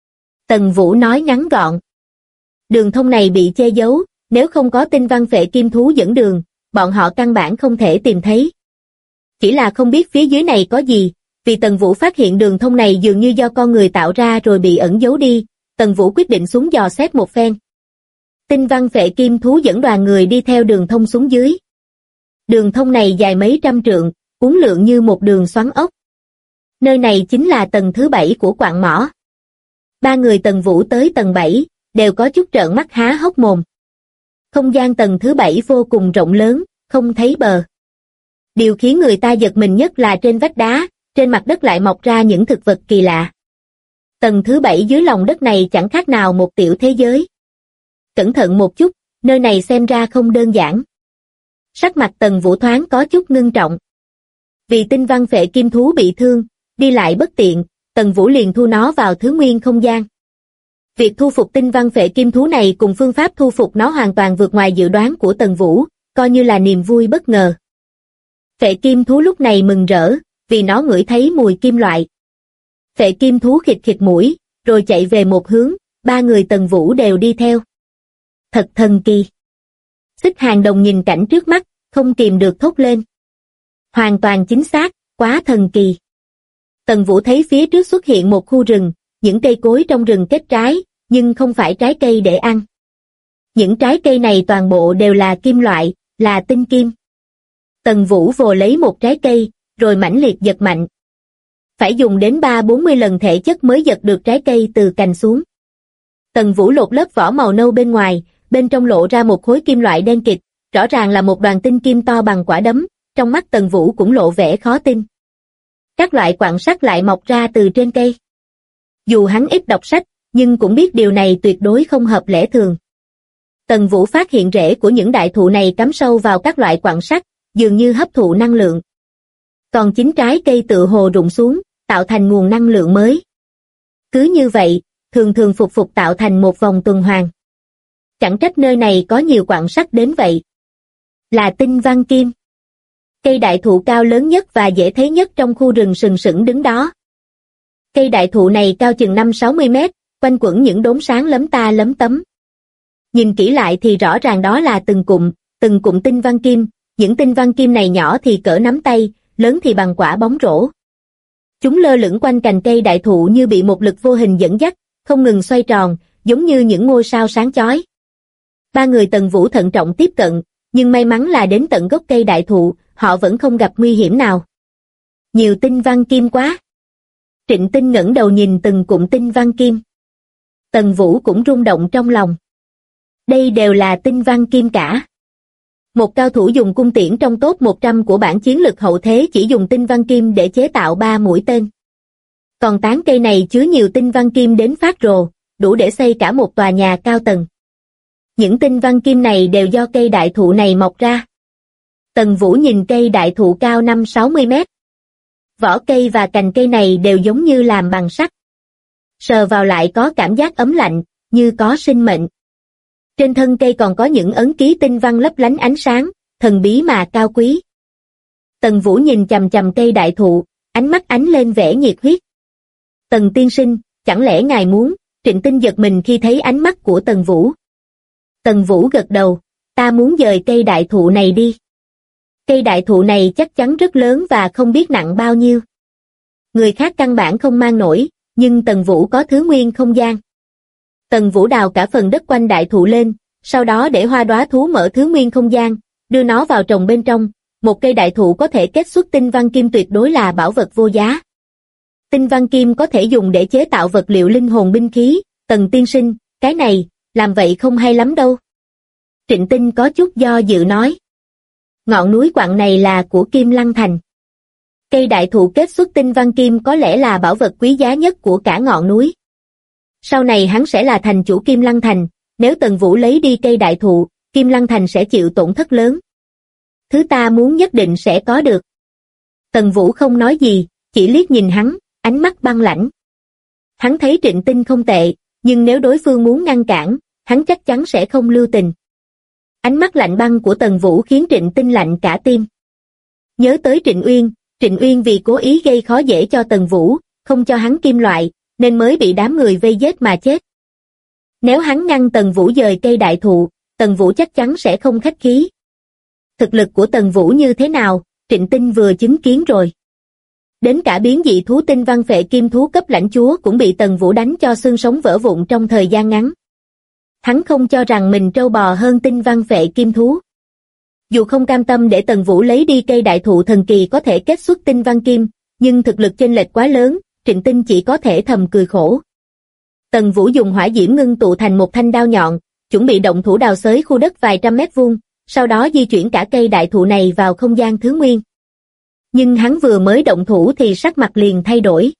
Tần Vũ nói ngắn gọn. Đường thông này bị che giấu, nếu không có tinh văn phệ kim thú dẫn đường, bọn họ căn bản không thể tìm thấy. Chỉ là không biết phía dưới này có gì, vì Tần Vũ phát hiện đường thông này dường như do con người tạo ra rồi bị ẩn giấu đi, Tần Vũ quyết định xuống dò xét một phen. Tinh văn phệ kim thú dẫn đoàn người đi theo đường thông xuống dưới. Đường thông này dài mấy trăm trượng, uốn lượn như một đường xoắn ốc. Nơi này chính là tầng thứ 7 của quặng mỏ. Ba người Tần Vũ tới tầng 7, đều có chút trợn mắt há hốc mồm. Không gian tầng thứ 7 vô cùng rộng lớn, không thấy bờ. Điều khiến người ta giật mình nhất là trên vách đá, trên mặt đất lại mọc ra những thực vật kỳ lạ. Tầng thứ 7 dưới lòng đất này chẳng khác nào một tiểu thế giới. Cẩn thận một chút, nơi này xem ra không đơn giản. Sắc mặt Tần Vũ thoáng có chút ngưng trọng. Vì tinh văn phệ kim thú bị thương, đi lại bất tiện, Tần Vũ liền thu nó vào thứ nguyên không gian. Việc thu phục tinh văn phệ kim thú này cùng phương pháp thu phục nó hoàn toàn vượt ngoài dự đoán của Tần Vũ, coi như là niềm vui bất ngờ. Phệ kim thú lúc này mừng rỡ, vì nó ngửi thấy mùi kim loại. Phệ kim thú khịt khịt mũi, rồi chạy về một hướng, ba người Tần Vũ đều đi theo. Thật thần kỳ. Xích Hàng Đồng nhìn cảnh trước mắt, không kìm được thốt lên. Hoàn toàn chính xác, quá thần kỳ. Tần Vũ thấy phía trước xuất hiện một khu rừng, những cây cối trong rừng kết trái, nhưng không phải trái cây để ăn. Những trái cây này toàn bộ đều là kim loại, là tinh kim. Tần Vũ vồ lấy một trái cây, rồi mãnh liệt giật mạnh. Phải dùng đến 30-40 lần thể chất mới giật được trái cây từ cành xuống. Tần Vũ lột lớp vỏ màu nâu bên ngoài, bên trong lộ ra một khối kim loại đen kịt, rõ ràng là một đoàn tinh kim to bằng quả đấm, trong mắt Tần Vũ cũng lộ vẻ khó tin. Các loại quặng sắt lại mọc ra từ trên cây. Dù hắn ít đọc sách, nhưng cũng biết điều này tuyệt đối không hợp lẽ thường. Tần Vũ phát hiện rễ của những đại thụ này cắm sâu vào các loại quặng sắt, dường như hấp thụ năng lượng. Còn chính trái cây tựa hồ rụng xuống, tạo thành nguồn năng lượng mới. Cứ như vậy, thường thường phục tạo thành một vòng tuần hoàn. Chẳng trách nơi này có nhiều quặng sắt đến vậy. Là tinh văn kim. Cây đại thụ cao lớn nhất và dễ thấy nhất trong khu rừng sừng sững đứng đó. Cây đại thụ này cao chừng 5-60 mét, quanh quẩn những đốm sáng lấm ta lấm tấm. Nhìn kỹ lại thì rõ ràng đó là từng cụm tinh văn kim, những tinh văn kim này nhỏ thì cỡ nắm tay, lớn thì bằng quả bóng rổ. Chúng lơ lửng quanh cành cây đại thụ như bị một lực vô hình dẫn dắt, không ngừng xoay tròn, giống như những ngôi sao sáng chói. Ba người Tần Vũ thận trọng tiếp cận, nhưng may mắn là đến tận gốc cây đại thụ, họ vẫn không gặp nguy hiểm nào. Nhiều tinh văn kim quá. Trịnh Tinh ngẩng đầu nhìn từng cụm tinh văn kim. Tần Vũ cũng rung động trong lòng. Đây đều là tinh văn kim cả. Một cao thủ dùng cung tiễn trong top 100 của bảng chiến lực hậu thế chỉ dùng tinh văn kim để chế tạo 3 mũi tên. Còn tán cây này chứa nhiều tinh văn kim đến phát rồ, đủ để xây cả một tòa nhà cao tầng. Những tinh văn kim này đều do cây đại thụ này mọc ra. Tần Vũ nhìn cây đại thụ cao 5-60 mét. Vỏ cây và cành cây này đều giống như làm bằng sắt. Sờ vào lại có cảm giác ấm lạnh, như có sinh mệnh. Trên thân cây còn có những ấn ký tinh văn lấp lánh ánh sáng, thần bí mà cao quý. Tần Vũ nhìn chằm chằm cây đại thụ, ánh mắt ánh lên vẻ nhiệt huyết. Tần tiên sinh, chẳng lẽ ngài muốn? Trịnh Tinh giật mình khi thấy ánh mắt của Tần Vũ. Tần Vũ gật đầu, ta muốn dời cây đại thụ này đi. Cây đại thụ này chắc chắn rất lớn và không biết nặng bao nhiêu. Người khác căn bản không mang nổi, nhưng Tần Vũ có thứ nguyên không gian. Tần Vũ đào cả phần đất quanh đại thụ lên, sau đó để hoa đóa thú mở thứ nguyên không gian, đưa nó vào trồng bên trong. Một cây đại thụ có thể kết xuất tinh văn kim tuyệt đối là bảo vật vô giá. Tinh văn kim có thể dùng để chế tạo vật liệu linh hồn binh khí. Tần tiên sinh, cái này, làm vậy không hay lắm đâu. Trịnh Tinh có chút do dự nói. Ngọn núi quặng này là của Kim Lăng Thành. Cây đại thụ kết xuất tinh văn kim có lẽ là bảo vật quý giá nhất của cả ngọn núi. Sau này hắn sẽ là thành chủ Kim Lăng Thành, nếu Tần Vũ lấy đi cây đại thụ, Kim Lăng Thành sẽ chịu tổn thất lớn. Thứ ta muốn nhất định sẽ có được. Tần Vũ không nói gì, chỉ liếc nhìn hắn, ánh mắt băng lãnh. Hắn thấy Trịnh Tinh không tệ, nhưng nếu đối phương muốn ngăn cản, hắn chắc chắn sẽ không lưu tình. Ánh mắt lạnh băng của Tần Vũ khiến Trịnh Tinh lạnh cả tim. Nhớ tới Trịnh Uyên vì cố ý gây khó dễ cho Tần Vũ, không cho hắn kim loại, nên mới bị đám người vây giết mà chết. Nếu hắn ngăn Tần Vũ dời cây đại thụ, Tần Vũ chắc chắn sẽ không khách khí. Thực lực của Tần Vũ như thế nào, Trịnh Tinh vừa chứng kiến rồi. Đến cả biến dị thú tinh văn phệ kim thú cấp lãnh chúa cũng bị Tần Vũ đánh cho xương sống vỡ vụn trong thời gian ngắn. Hắn không cho rằng mình trâu bò hơn tinh văn phệ kim thú. Dù không cam tâm để Tần Vũ lấy đi cây đại thụ thần kỳ có thể kết xuất tinh văn kim, nhưng thực lực chênh lệch quá lớn, Trịnh Tinh chỉ có thể thầm cười khổ. Tần Vũ dùng hỏa diễm ngưng tụ thành một thanh đao nhọn, chuẩn bị động thủ đào xới khu đất vài trăm mét vuông, sau đó di chuyển cả cây đại thụ này vào không gian thứ nguyên. Nhưng hắn vừa mới động thủ thì sắc mặt liền thay đổi.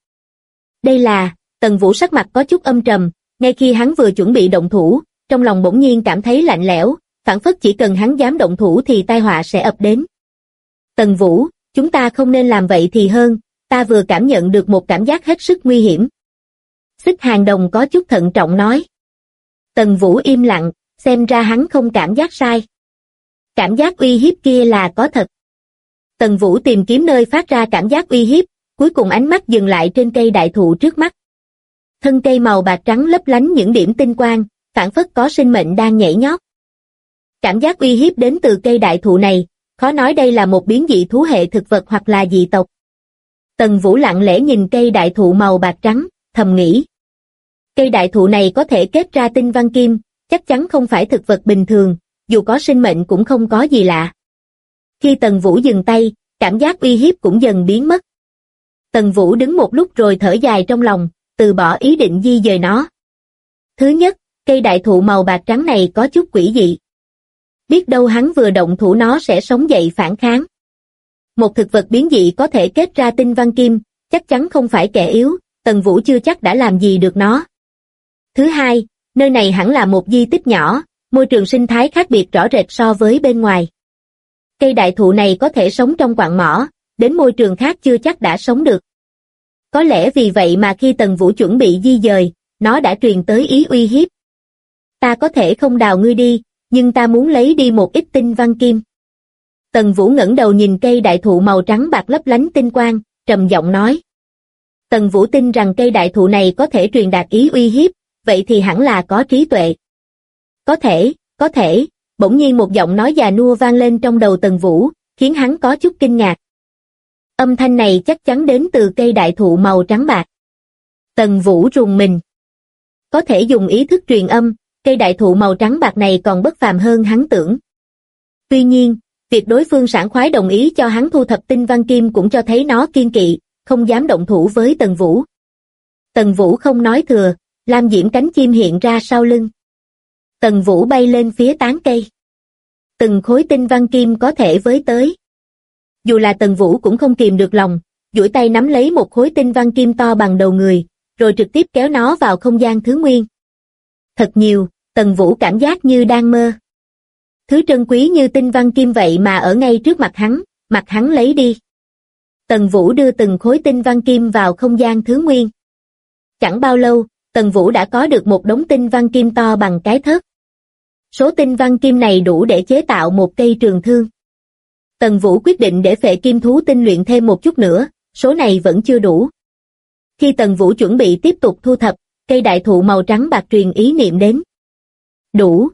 Tần Vũ sắc mặt có chút âm trầm, ngay khi hắn vừa chuẩn bị động thủ, trong lòng bỗng nhiên cảm thấy lạnh lẽo, phảng phất chỉ cần hắn dám động thủ thì tai họa sẽ ập đến. Tần Vũ, chúng ta không nên làm vậy thì hơn, ta vừa cảm nhận được một cảm giác hết sức nguy hiểm. Xích Hàng Đồng có chút thận trọng nói. Tần Vũ im lặng, xem ra hắn không cảm giác sai. Cảm giác uy hiếp kia là có thật. Tần Vũ tìm kiếm nơi phát ra cảm giác uy hiếp, cuối cùng ánh mắt dừng lại trên cây đại thụ trước mắt. Thân cây màu bạc trắng lấp lánh những điểm tinh quang, phảng phất có sinh mệnh đang nhảy nhót. Cảm giác uy hiếp đến từ cây đại thụ này, khó nói đây là một biến dị thú hệ thực vật hoặc là dị tộc. Tần Vũ lặng lẽ nhìn cây đại thụ màu bạc trắng, thầm nghĩ. Cây đại thụ này có thể kết ra tinh văn kim, chắc chắn không phải thực vật bình thường, dù có sinh mệnh cũng không có gì lạ. Khi Tần Vũ dừng tay, cảm giác uy hiếp cũng dần biến mất. Tần Vũ đứng một lúc rồi thở dài trong lòng, từ bỏ ý định di dời nó. Thứ nhất, cây đại thụ màu bạc trắng này có chút quỷ dị. Biết đâu hắn vừa động thủ nó sẽ sống dậy phản kháng. Một thực vật biến dị có thể kết ra tinh văn kim, chắc chắn không phải kẻ yếu, Tần Vũ chưa chắc đã làm gì được nó. Thứ hai, nơi này hẳn là một di tích nhỏ, môi trường sinh thái khác biệt rõ rệt so với bên ngoài. Cây đại thụ này có thể sống trong quặng mỏ, đến môi trường khác chưa chắc đã sống được. Có lẽ vì vậy mà khi Tần Vũ chuẩn bị di dời, nó đã truyền tới ý uy hiếp. Ta có thể không đào ngươi đi, nhưng ta muốn lấy đi một ít tinh văn kim. Tần Vũ ngẩng đầu nhìn cây đại thụ màu trắng bạc lấp lánh tinh quang, trầm giọng nói. Tần Vũ tin rằng cây đại thụ này có thể truyền đạt ý uy hiếp, vậy thì hẳn là có trí tuệ. Có thể, bỗng nhiên một giọng nói già nua vang lên trong đầu Tần Vũ, khiến hắn có chút kinh ngạc. Âm thanh này chắc chắn đến từ cây đại thụ màu trắng bạc. Tần Vũ rùng mình. Có thể dùng ý thức truyền âm, cây đại thụ màu trắng bạc này còn bất phàm hơn hắn tưởng. Tuy nhiên, việc đối phương sảng khoái đồng ý cho hắn thu thập tinh văn kim cũng cho thấy nó kiên kỵ, không dám động thủ với Tần Vũ. Tần Vũ không nói thừa, lam diễm cánh chim hiện ra sau lưng. Tần Vũ bay lên phía tán cây. Từng khối tinh văn kim có thể với tới. Dù là Tần Vũ cũng không kìm được lòng, duỗi tay nắm lấy một khối tinh văn kim to bằng đầu người, rồi trực tiếp kéo nó vào không gian thứ nguyên. Thật nhiều, Tần Vũ cảm giác như đang mơ. Thứ trân quý như tinh văn kim vậy mà ở ngay trước mặt hắn lấy đi. Tần Vũ đưa từng khối tinh văn kim vào không gian thứ nguyên. Chẳng bao lâu, Tần Vũ đã có được một đống tinh văn kim to bằng cái thớt. Số tinh văn kim này đủ để chế tạo một cây trường thương. Tần Vũ quyết định để phệ kim thú tinh luyện thêm một chút nữa, số này vẫn chưa đủ. Khi Tần Vũ chuẩn bị tiếp tục thu thập, cây đại thụ màu trắng bạc truyền ý niệm đến. Đủ,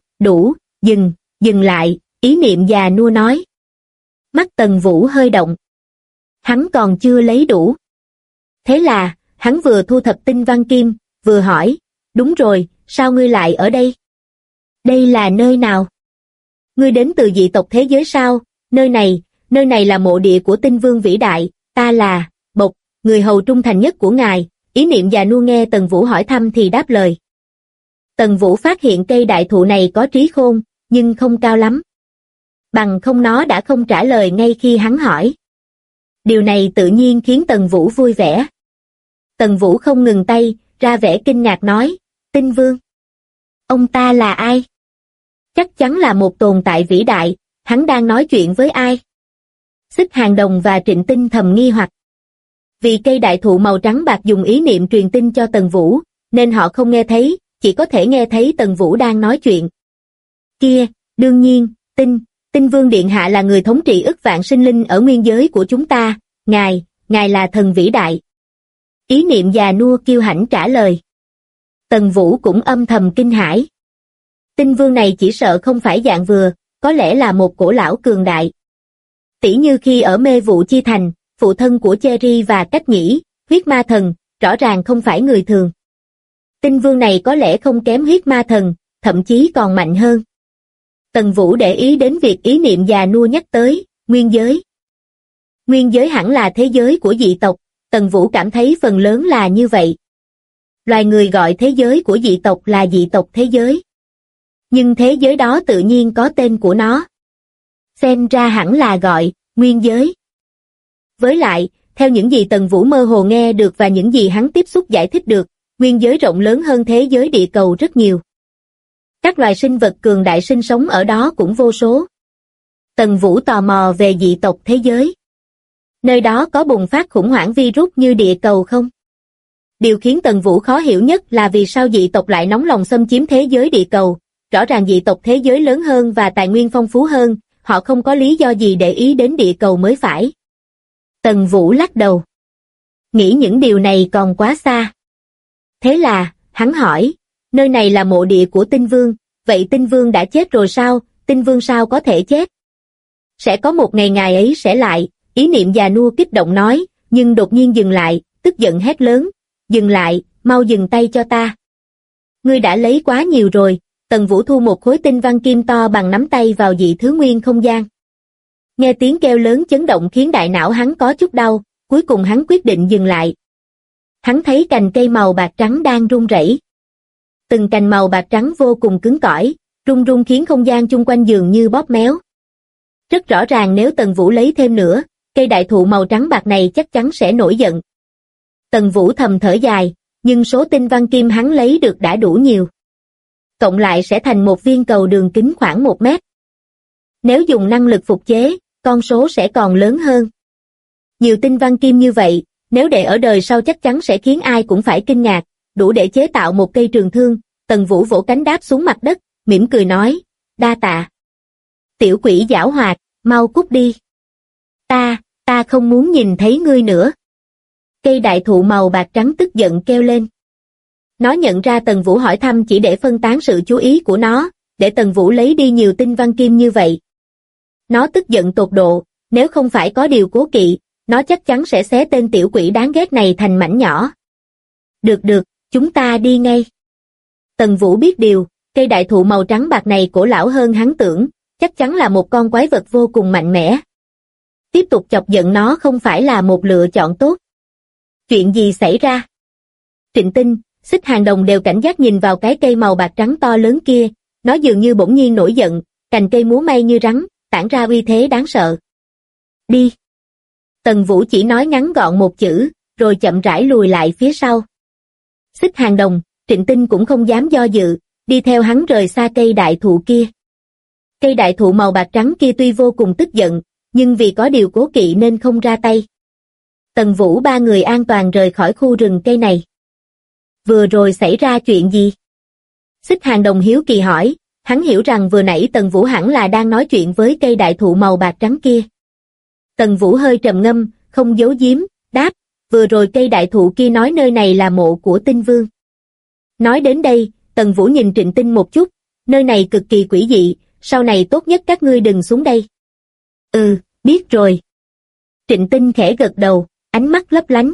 dừng lại, ý niệm già nua nói. Mắt Tần Vũ hơi động. Hắn còn chưa lấy đủ. Thế là, hắn vừa thu thập tinh văn kim, vừa hỏi, đúng rồi, sao ngươi lại ở đây? Đây là nơi nào? Ngươi đến từ dị tộc thế giới sao? Nơi này là mộ địa của tinh vương vĩ đại, ta là, Bộc, người hầu trung thành nhất của ngài. Ý niệm già nua nghe Tần Vũ hỏi thăm thì đáp lời. Tần Vũ phát hiện cây đại thụ này có trí khôn, nhưng không cao lắm. Bằng không nó đã không trả lời ngay khi hắn hỏi. Điều này tự nhiên khiến Tần Vũ vui vẻ. Tần Vũ không ngừng tay, ra vẻ kinh ngạc nói, Tinh Vương. Ông ta là ai? Chắc chắn là một tồn tại vĩ đại, hắn đang nói chuyện với ai? Xích Hàng Đồng và Trịnh Tinh thầm nghi hoặc. Vì cây đại thụ màu trắng bạc dùng ý niệm truyền tin cho Tần Vũ, nên họ không nghe thấy, chỉ có thể nghe thấy Tần Vũ đang nói chuyện. Kia, đương nhiên, Tinh Vương Điện Hạ là người thống trị ức vạn sinh linh ở nguyên giới của chúng ta, ngài là thần vĩ đại. Ý niệm già nua kiêu hãnh trả lời. Tần Vũ cũng âm thầm kinh hãi. Tinh Vương này chỉ sợ không phải dạng vừa, có lẽ là một cổ lão cường đại. Tỉ như khi ở Mê Vụ Chi Thành, phụ thân của Cherry và Cách Nhĩ, huyết ma thần, rõ ràng không phải người thường. Tinh Vương này có lẽ không kém huyết ma thần, thậm chí còn mạnh hơn. Tần Vũ để ý đến việc ý niệm già nua nhắc tới, nguyên giới. Nguyên giới hẳn là thế giới của dị tộc, Tần Vũ cảm thấy phần lớn là như vậy. Loài người gọi thế giới của dị tộc là dị tộc thế giới. Nhưng thế giới đó tự nhiên có tên của nó. Xem ra hẳn là gọi, nguyên giới. Với lại, theo những gì Tần Vũ mơ hồ nghe được và những gì hắn tiếp xúc giải thích được, nguyên giới rộng lớn hơn thế giới địa cầu rất nhiều. Các loài sinh vật cường đại sinh sống ở đó cũng vô số. Tần Vũ tò mò về dị tộc thế giới. Nơi đó có bùng phát khủng hoảng virus như địa cầu không? Điều khiến Tần Vũ khó hiểu nhất là vì sao dị tộc lại nóng lòng xâm chiếm thế giới địa cầu. Rõ ràng dị tộc thế giới lớn hơn và tài nguyên phong phú hơn, họ không có lý do gì để ý đến địa cầu mới phải. Tần Vũ lắc đầu. Nghĩ những điều này còn quá xa. Thế là, hắn hỏi, nơi này là mộ địa của Tinh Vương, vậy Tinh Vương đã chết rồi sao? Tinh Vương sao có thể chết? Sẽ có một ngày ngài ấy sẽ lại, ý niệm già nua kích động nói, nhưng đột nhiên dừng lại, tức giận hét lớn, dừng lại, mau dừng tay cho ta. Ngươi đã lấy quá nhiều rồi. Tần Vũ thu một khối tinh văn kim to bằng nắm tay vào dị thứ nguyên không gian. Nghe tiếng kêu lớn chấn động khiến đại não hắn có chút đau, cuối cùng hắn quyết định dừng lại. Hắn thấy cành cây màu bạc trắng đang rung rẩy. Từng cành màu bạc trắng vô cùng cứng cỏi, rung rung khiến không gian chung quanh dường như bóp méo. Rất rõ ràng nếu Tần Vũ lấy thêm nữa, cây đại thụ màu trắng bạc này chắc chắn sẽ nổi giận. Tần Vũ thầm thở dài, nhưng số tinh văn kim hắn lấy được đã đủ nhiều. Cộng lại sẽ thành một viên cầu đường kính khoảng 1 mét. Nếu dùng năng lực phục chế, con số sẽ còn lớn hơn. Nhiều tinh văn kim như vậy, nếu để ở đời sau chắc chắn sẽ khiến ai cũng phải kinh ngạc, đủ để chế tạo một cây trường thương. Tần Vũ vỗ cánh đáp xuống mặt đất, mỉm cười nói, đa tạ. Tiểu quỷ giảo hoạt, mau cút đi. Ta không muốn nhìn thấy ngươi nữa. Cây đại thụ màu bạc trắng tức giận kêu lên. Nó nhận ra Tần Vũ hỏi thăm chỉ để phân tán sự chú ý của nó, để Tần Vũ lấy đi nhiều tinh văn kim như vậy. Nó tức giận tột độ, nếu không phải có điều cố kỵ, nó chắc chắn sẽ xé tên tiểu quỷ đáng ghét này thành mảnh nhỏ. Được, chúng ta đi ngay. Tần Vũ biết điều, cây đại thụ màu trắng bạc này cổ lão hơn hắn tưởng, chắc chắn là một con quái vật vô cùng mạnh mẽ. Tiếp tục chọc giận nó không phải là một lựa chọn tốt. Chuyện gì xảy ra? Trịnh Tinh, Xích Hàng Đồng đều cảnh giác nhìn vào cái cây màu bạc trắng to lớn kia, nó dường như bỗng nhiên nổi giận, cành cây múa may như rắn, tản ra uy thế đáng sợ. Đi. Tần Vũ chỉ nói ngắn gọn một chữ, rồi chậm rãi lùi lại phía sau. Xích Hàng Đồng, Trịnh Tinh cũng không dám do dự, đi theo hắn rời xa cây đại thụ kia. Cây đại thụ màu bạc trắng kia tuy vô cùng tức giận, nhưng vì có điều cố kỵ nên không ra tay. Tần Vũ ba người an toàn rời khỏi khu rừng cây này. Vừa rồi xảy ra chuyện gì? Xích Hàng Đồng hiếu kỳ hỏi, hắn hiểu rằng vừa nãy Tần Vũ hẳn là đang nói chuyện với cây đại thụ màu bạc trắng kia. Tần Vũ hơi trầm ngâm, không giấu giếm, đáp, vừa rồi cây đại thụ kia nói nơi này là mộ của Tinh Vương. Nói đến đây, Tần Vũ nhìn Trịnh Tinh một chút, nơi này cực kỳ quỷ dị, sau này tốt nhất các ngươi đừng xuống đây. Biết rồi. Trịnh Tinh khẽ gật đầu, ánh mắt lấp lánh.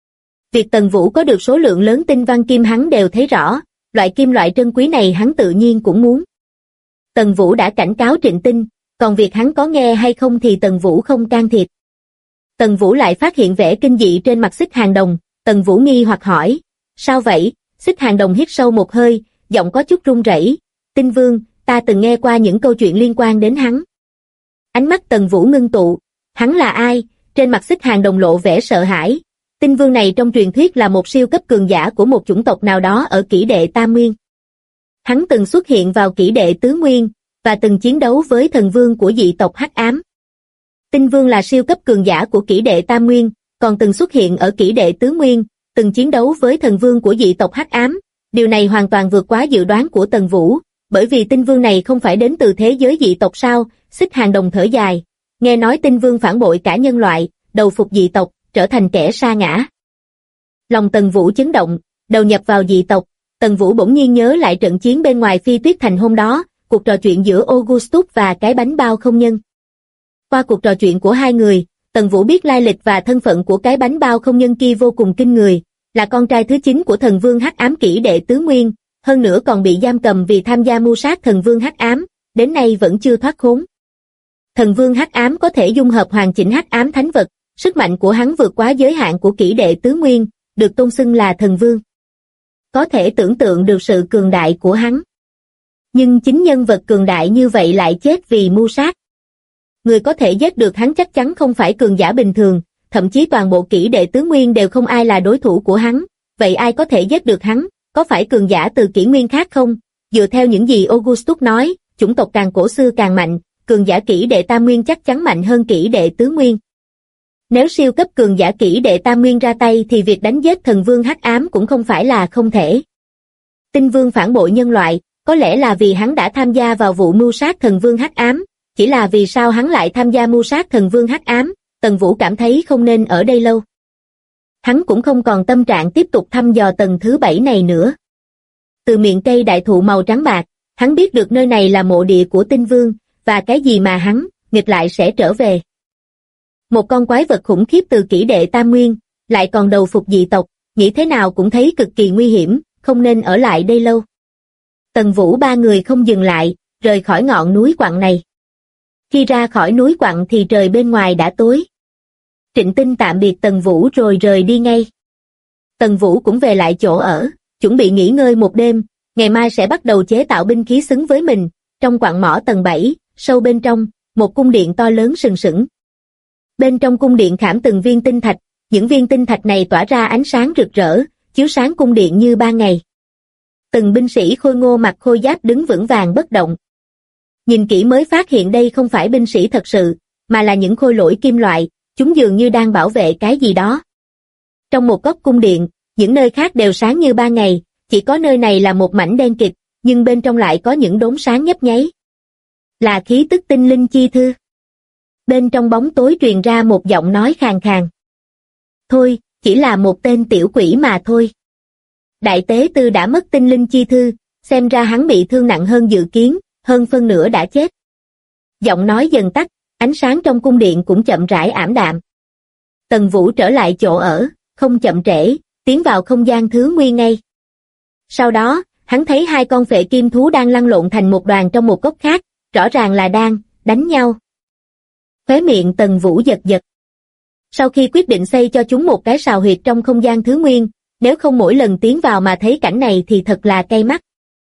Việc Tần Vũ có được số lượng lớn tinh văn kim hắn đều thấy rõ, loại kim loại trân quý này hắn tự nhiên cũng muốn. Tần Vũ đã cảnh cáo Trịnh Tinh, còn việc hắn có nghe hay không thì Tần Vũ không can thiệp. Tần Vũ lại phát hiện vẻ kinh dị trên mặt Xích Hàng Đồng, Tần Vũ nghi hoặc hỏi, sao vậy? Xích Hàng Đồng hít sâu một hơi, giọng có chút run rẩy, Tinh Vương, ta từng nghe qua những câu chuyện liên quan đến hắn. Ánh mắt Tần Vũ ngưng tụ, hắn là ai? Trên mặt Xích Hàng Đồng lộ vẻ sợ hãi. Tinh Vương này trong truyền thuyết là một siêu cấp cường giả của một chủng tộc nào đó ở kỷ đệ Tam Nguyên. Hắn từng xuất hiện vào kỷ đệ Tứ Nguyên, và từng chiến đấu với thần vương của dị tộc Hắc Ám. Tinh Vương là siêu cấp cường giả của kỷ đệ Tam Nguyên, còn từng xuất hiện ở kỷ đệ Tứ Nguyên, từng chiến đấu với thần vương của dị tộc Hắc Ám. Điều này hoàn toàn vượt quá dự đoán của Tần Vũ, bởi vì Tinh Vương này không phải đến từ thế giới dị tộc sao? Xích Hàng Đồng thở dài, nghe nói Tinh Vương phản bội cả nhân loại, đầu phục dị tộc, trở thành kẻ sa ngã. Lòng Tần Vũ chấn động, đầu nhập vào dị tộc, Tần Vũ bỗng nhiên nhớ lại trận chiến bên ngoài Phi Tuyết Thành hôm đó, cuộc trò chuyện giữa Augustus và cái bánh bao không nhân. Qua cuộc trò chuyện của hai người, Tần Vũ biết lai lịch và thân phận của cái bánh bao không nhân kia vô cùng kinh người, là con trai thứ 9 của thần vương Hắc Ám kỷ đệ Tứ Nguyên, hơn nữa còn bị giam cầm vì tham gia mưu sát thần vương Hắc Ám, đến nay vẫn chưa thoát khốn. Thần vương Hắc Ám có thể dung hợp hoàn chỉnh Hắc Ám thánh vật, sức mạnh của hắn vượt quá giới hạn của kỷ đệ Tứ Nguyên, được tôn xưng là thần vương. Có thể tưởng tượng được sự cường đại của hắn. Nhưng chính nhân vật cường đại như vậy lại chết vì mưu sát. Người có thể giết được hắn chắc chắn không phải cường giả bình thường, thậm chí toàn bộ kỷ đệ Tứ Nguyên đều không ai là đối thủ của hắn, vậy ai có thể giết được hắn, có phải cường giả từ kỷ nguyên khác không? Dựa theo những gì Augustus nói, chủng tộc càng cổ xưa càng mạnh, cường giả kỷ đệ Tam Nguyên chắc chắn mạnh hơn kỷ đệ Tứ Nguyên. Nếu siêu cấp cường giả kỷ đệ Tam Nguyên ra tay thì việc đánh giết thần vương Hắc Ám cũng không phải là không thể. Tinh Vương phản bội nhân loại, có lẽ là vì hắn đã tham gia vào vụ mưu sát thần vương Hắc Ám, chỉ là vì sao hắn lại tham gia mưu sát thần vương Hắc Ám, Tần Vũ cảm thấy không nên ở đây lâu. Hắn cũng không còn tâm trạng tiếp tục thăm dò tầng thứ 7 này nữa. Từ miệng cây đại thụ màu trắng bạc, hắn biết được nơi này là mộ địa của Tinh Vương, và cái gì mà hắn, nghịch lại sẽ trở về. Một con quái vật khủng khiếp từ kỷ đệ Tam Nguyên, lại còn đầu phục dị tộc, nghĩ thế nào cũng thấy cực kỳ nguy hiểm, không nên ở lại đây lâu. Tần Vũ ba người không dừng lại, rời khỏi ngọn núi quặng này. Khi ra khỏi núi quặng thì trời bên ngoài đã tối. Trịnh Tinh tạm biệt Tần Vũ rồi rời đi ngay. Tần Vũ cũng về lại chỗ ở, chuẩn bị nghỉ ngơi một đêm, ngày mai sẽ bắt đầu chế tạo binh khí xứng với mình. Trong quặng mỏ tầng 7, sâu bên trong, một cung điện to lớn sừng sững. Bên trong cung điện khảm từng viên tinh thạch, những viên tinh thạch này tỏa ra ánh sáng rực rỡ, chiếu sáng cung điện như ban ngày. Từng binh sĩ khôi ngô mặc khôi giáp đứng vững vàng bất động. Nhìn kỹ mới phát hiện đây không phải binh sĩ thật sự, mà là những khôi lỗi kim loại, chúng dường như đang bảo vệ cái gì đó. Trong một góc cung điện, những nơi khác đều sáng như ban ngày, chỉ có nơi này là một mảnh đen kịt, nhưng bên trong lại có những đốm sáng nhấp nháy. Là khí tức tinh linh chi thư. Bên trong bóng tối truyền ra một giọng nói khàn khàn. Thôi, chỉ là một tên tiểu quỷ mà thôi. Đại tế tư đã mất tinh linh chi thư, xem ra hắn bị thương nặng hơn dự kiến, hơn phân nửa đã chết. Giọng nói dần tắt, ánh sáng trong cung điện cũng chậm rãi ảm đạm. Tần Vũ trở lại chỗ ở, không chậm trễ, tiến vào không gian thứ nguyên ngay. Sau đó, hắn thấy hai con phệ kim thú đang lăn lộn thành một đoàn trong một góc khác, rõ ràng là đang đánh nhau. Khóe miệng Tần Vũ giật giật. Sau khi quyết định xây cho chúng một cái sào huyệt trong không gian thứ nguyên, nếu không mỗi lần tiến vào mà thấy cảnh này thì thật là cay mắt.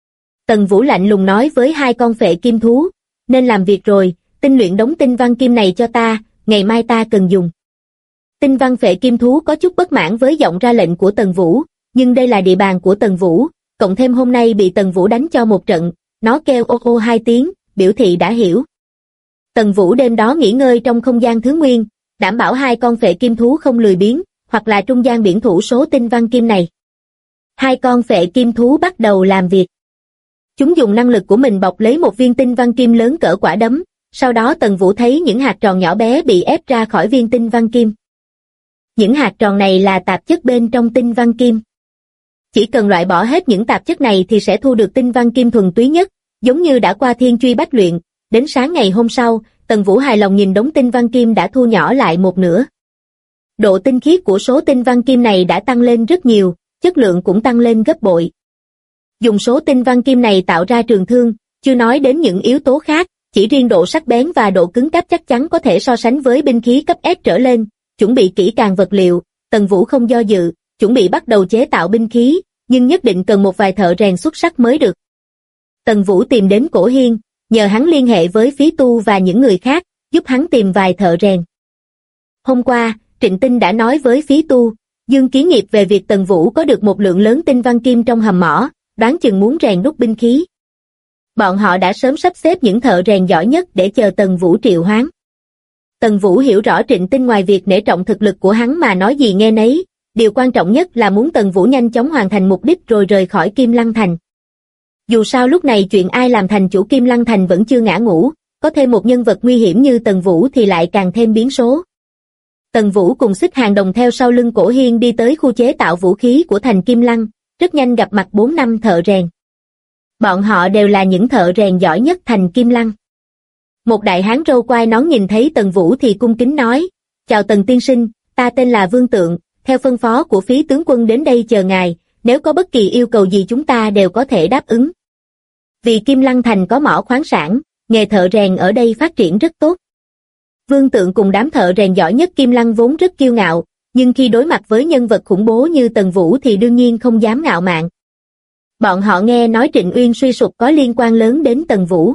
Tần Vũ lạnh lùng nói với hai con phệ kim thú, nên làm việc rồi, tinh luyện đống tinh văn kim này cho ta, ngày mai ta cần dùng. Tinh văn phệ kim thú có chút bất mãn với giọng ra lệnh của Tần Vũ, nhưng đây là địa bàn của Tần Vũ, cộng thêm hôm nay bị Tần Vũ đánh cho một trận, nó kêu ô ô hai tiếng, biểu thị đã hiểu. Tần Vũ đêm đó nghỉ ngơi trong không gian thứ nguyên, đảm bảo hai con phệ kim thú không lười biếng, hoặc là trung gian biển thủ số tinh văn kim này. Hai con phệ kim thú bắt đầu làm việc. Chúng dùng năng lực của mình bọc lấy một viên tinh văn kim lớn cỡ quả đấm, sau đó Tần Vũ thấy những hạt tròn nhỏ bé bị ép ra khỏi viên tinh văn kim. Những hạt tròn này là tạp chất bên trong tinh văn kim. Chỉ cần loại bỏ hết những tạp chất này thì sẽ thu được tinh văn kim thuần túy nhất, giống như đã qua thiên truy bách luyện. Đến sáng ngày hôm sau, Tần Vũ hài lòng nhìn đống tinh văn kim đã thu nhỏ lại một nửa. Độ tinh khiết của số tinh văn kim này đã tăng lên rất nhiều, chất lượng cũng tăng lên gấp bội. Dùng số tinh văn kim này tạo ra trường thương, chưa nói đến những yếu tố khác, chỉ riêng độ sắc bén và độ cứng cáp chắc chắn có thể so sánh với binh khí cấp S trở lên. Chuẩn bị kỹ càng vật liệu, Tần Vũ không do dự, chuẩn bị bắt đầu chế tạo binh khí, nhưng nhất định cần một vài thợ rèn xuất sắc mới được. Tần Vũ tìm đến Cổ Hiên, nhờ hắn liên hệ với Phí Tu và những người khác, giúp hắn tìm vài thợ rèn. Hôm qua, Trịnh Tinh đã nói với Phí Tu, Dương Kiến Nghiệp về việc Tần Vũ có được một lượng lớn tinh văn kim trong hầm mỏ, đoán chừng muốn rèn đúc binh khí. Bọn họ đã sớm sắp xếp những thợ rèn giỏi nhất để chờ Tần Vũ triệu hoán. Tần Vũ hiểu rõ Trịnh Tinh ngoài việc nể trọng thực lực của hắn mà nói gì nghe nấy, điều quan trọng nhất là muốn Tần Vũ nhanh chóng hoàn thành mục đích rồi rời khỏi Kim Lăng Thành. Dù sao lúc này chuyện ai làm thành chủ Kim Lăng Thành vẫn chưa ngã ngũ, có thêm một nhân vật nguy hiểm như Tần Vũ thì lại càng thêm biến số. Tần Vũ cùng Xích Hàng Đồng theo sau lưng Cổ Hiên đi tới khu chế tạo vũ khí của thành Kim Lăng, rất nhanh gặp mặt 4 năm thợ rèn. Bọn họ đều là những thợ rèn giỏi nhất thành Kim Lăng. Một đại hán râu quai nón nhìn thấy Tần Vũ thì cung kính nói, chào Tần tiên sinh, ta tên là Vương Tượng, theo phân phó của Phí tướng quân đến đây chờ ngài, nếu có bất kỳ yêu cầu gì chúng ta đều có thể đáp ứng. Vì Kim Lăng Thành có mỏ khoáng sản, nghề thợ rèn ở đây phát triển rất tốt. Vương Tượng cùng đám thợ rèn giỏi nhất Kim Lăng vốn rất kiêu ngạo, nhưng khi đối mặt với nhân vật khủng bố như Tần Vũ thì đương nhiên không dám ngạo mạn. Bọn họ nghe nói Trịnh Uyên suy sụp có liên quan lớn đến Tần Vũ.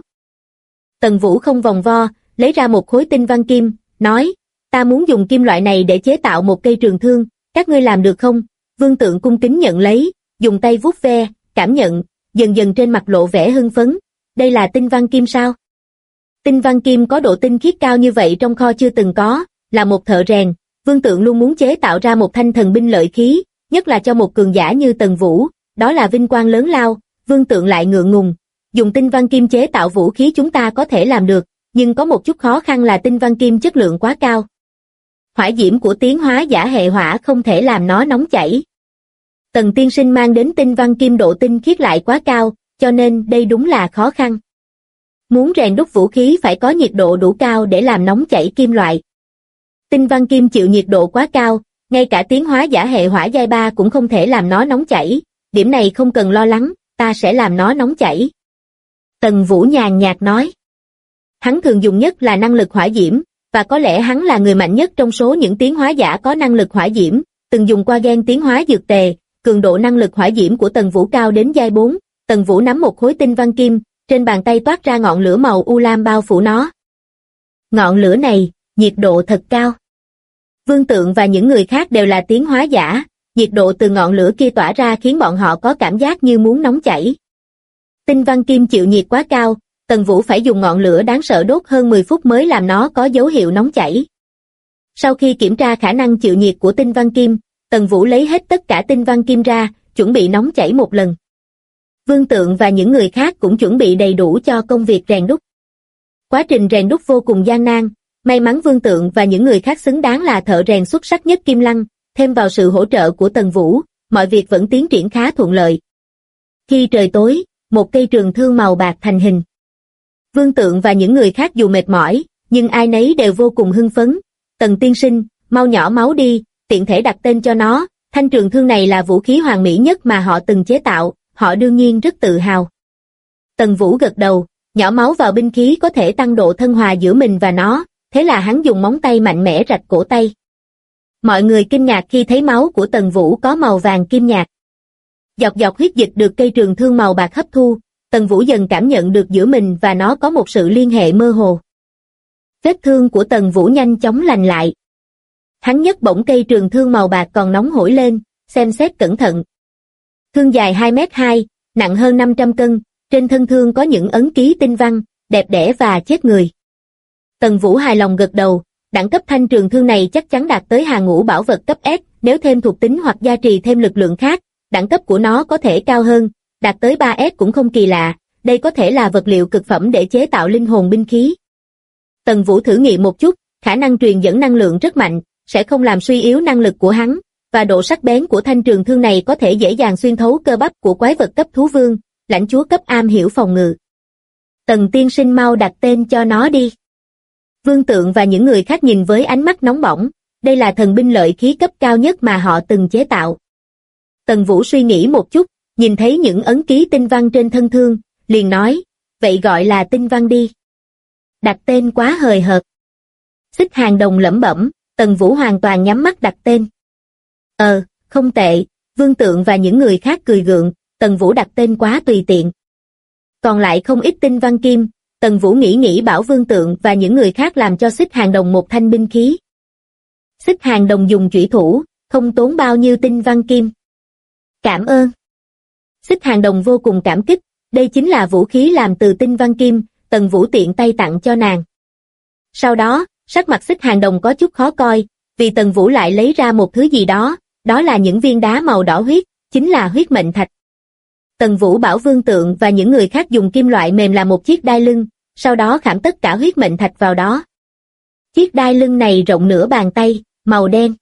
Tần Vũ không vòng vo, lấy ra một khối tinh văn kim, nói, ta muốn dùng kim loại này để chế tạo một cây trường thương, các ngươi làm được không? Vương Tượng cung kính nhận lấy, dùng tay vuốt ve, cảm nhận, dần dần trên mặt lộ vẻ hưng phấn, đây là tinh văn kim sao? Tinh văn kim có độ tinh khiết cao như vậy trong kho chưa từng có, là một thợ rèn, Vương Tượng luôn muốn chế tạo ra một thanh thần binh lợi khí, nhất là cho một cường giả như Tần Vũ, đó là vinh quang lớn lao. Vương Tượng lại ngượng ngùng, dùng tinh văn kim chế tạo vũ khí chúng ta có thể làm được, nhưng có một chút khó khăn là tinh văn kim chất lượng quá cao. Hỏa diễm của tiến hóa giả hệ hỏa không thể làm nó nóng chảy. Tần tiên sinh mang đến tinh văn kim độ tinh khiết lại quá cao, cho nên đây đúng là khó khăn. Muốn rèn đúc vũ khí phải có nhiệt độ đủ cao để làm nóng chảy kim loại. Tinh văn kim chịu nhiệt độ quá cao, ngay cả tiến hóa giả hệ hỏa giai 3 cũng không thể làm nó nóng chảy, điểm này không cần lo lắng, ta sẽ làm nó nóng chảy. Tần Vũ nhàn nhạt nói. Hắn thường dùng nhất là năng lực hỏa diễm, và có lẽ hắn là người mạnh nhất trong số những tiến hóa giả có năng lực hỏa diễm, từng dùng qua gen tiến hóa dược tề. Cường độ năng lực hỏa diễm của Tần Vũ cao đến giai 4, Tần Vũ nắm một khối tinh văn kim, trên bàn tay toát ra ngọn lửa màu u lam bao phủ nó. Ngọn lửa này, nhiệt độ thật cao. Vương Tượng và những người khác đều là tiến hóa giả, nhiệt độ từ ngọn lửa kia tỏa ra khiến bọn họ có cảm giác như muốn nóng chảy. Tinh văn kim chịu nhiệt quá cao, Tần Vũ phải dùng ngọn lửa đáng sợ đốt hơn 10 phút mới làm nó có dấu hiệu nóng chảy. Sau khi kiểm tra khả năng chịu nhiệt của tinh văn kim, Tần Vũ lấy hết tất cả tinh văn kim ra, chuẩn bị nóng chảy một lần. Vương Tượng và những người khác cũng chuẩn bị đầy đủ cho công việc rèn đúc. Quá trình rèn đúc vô cùng gian nan, may mắn Vương Tượng và những người khác xứng đáng là thợ rèn xuất sắc nhất Kim Lăng, thêm vào sự hỗ trợ của Tần Vũ, mọi việc vẫn tiến triển khá thuận lợi. Khi trời tối, một cây trường thương màu bạc thành hình. Vương Tượng và những người khác dù mệt mỏi, nhưng ai nấy đều vô cùng hưng phấn. Tần tiên sinh, mau nhỏ máu đi, tiện thể đặt tên cho nó. Thanh trường thương này là vũ khí hoàn mỹ nhất mà họ từng chế tạo, họ đương nhiên rất tự hào. Tần Vũ gật đầu, nhỏ máu vào binh khí có thể tăng độ thân hòa giữa mình và nó, thế là hắn dùng móng tay mạnh mẽ rạch cổ tay. Mọi người kinh ngạc khi thấy máu của Tần Vũ có màu vàng kim nhạt. Giọt giọt huyết dịch được cây trường thương màu bạc hấp thu, Tần Vũ dần cảm nhận được giữa mình và nó có một sự liên hệ mơ hồ. Vết thương của Tần Vũ nhanh chóng lành lại. Hắn nhấc bổng cây trường thương màu bạc còn nóng hổi lên, xem xét cẩn thận. Thương dài 2m2, nặng hơn 500 cân, trên thân thương có những ấn ký tinh văn, đẹp đẽ và chết người. Tần Vũ hài lòng gật đầu, đẳng cấp thanh trường thương này chắc chắn đạt tới hàng ngũ bảo vật cấp S, nếu thêm thuộc tính hoặc gia trì thêm lực lượng khác, đẳng cấp của nó có thể cao hơn, đạt tới 3S cũng không kỳ lạ, đây có thể là vật liệu cực phẩm để chế tạo linh hồn binh khí. Tần Vũ thử nghiệm một chút, khả năng truyền dẫn năng lượng rất mạnh, sẽ không làm suy yếu năng lực của hắn, và độ sắc bén của thanh trường thương này có thể dễ dàng xuyên thấu cơ bắp của quái vật cấp thú vương, lãnh chúa cấp am hiểu phòng ngự. Tần tiên sinh mau đặt tên cho nó đi. Vương Tượng và những người khác nhìn với ánh mắt nóng bỏng, đây là thần binh lợi khí cấp cao nhất mà họ từng chế tạo. Tần Vũ suy nghĩ một chút, nhìn thấy những ấn ký tinh văn trên thân thương, liền nói, vậy gọi là tinh văn đi. Đặt tên quá hời hợt. Xích Hàng Đồng lẩm bẩm, Tần Vũ hoàn toàn nhắm mắt đặt tên. Không tệ, Vương Tượng và những người khác cười gượng, Tần Vũ đặt tên quá tùy tiện. Còn lại không ít tinh văn kim, Tần Vũ nghĩ bảo Vương Tượng và những người khác làm cho Xích Hàng Đồng một thanh binh khí. Xích Hàng Đồng dùng chủy thủ, không tốn bao nhiêu tinh văn kim. Cảm ơn. Xích Hàng Đồng vô cùng cảm kích, đây chính là vũ khí làm từ tinh văn kim, Tần Vũ tiện tay tặng cho nàng. Sau đó, sắc mặt Xích Hàng Đồng có chút khó coi, vì Tần Vũ lại lấy ra một thứ gì đó, đó là những viên đá màu đỏ huyết, chính là huyết mệnh thạch. Tần Vũ bảo Vương Tượng và những người khác dùng kim loại mềm làm một chiếc đai lưng, sau đó khảm tất cả huyết mệnh thạch vào đó. Chiếc đai lưng này rộng nửa bàn tay, màu đen.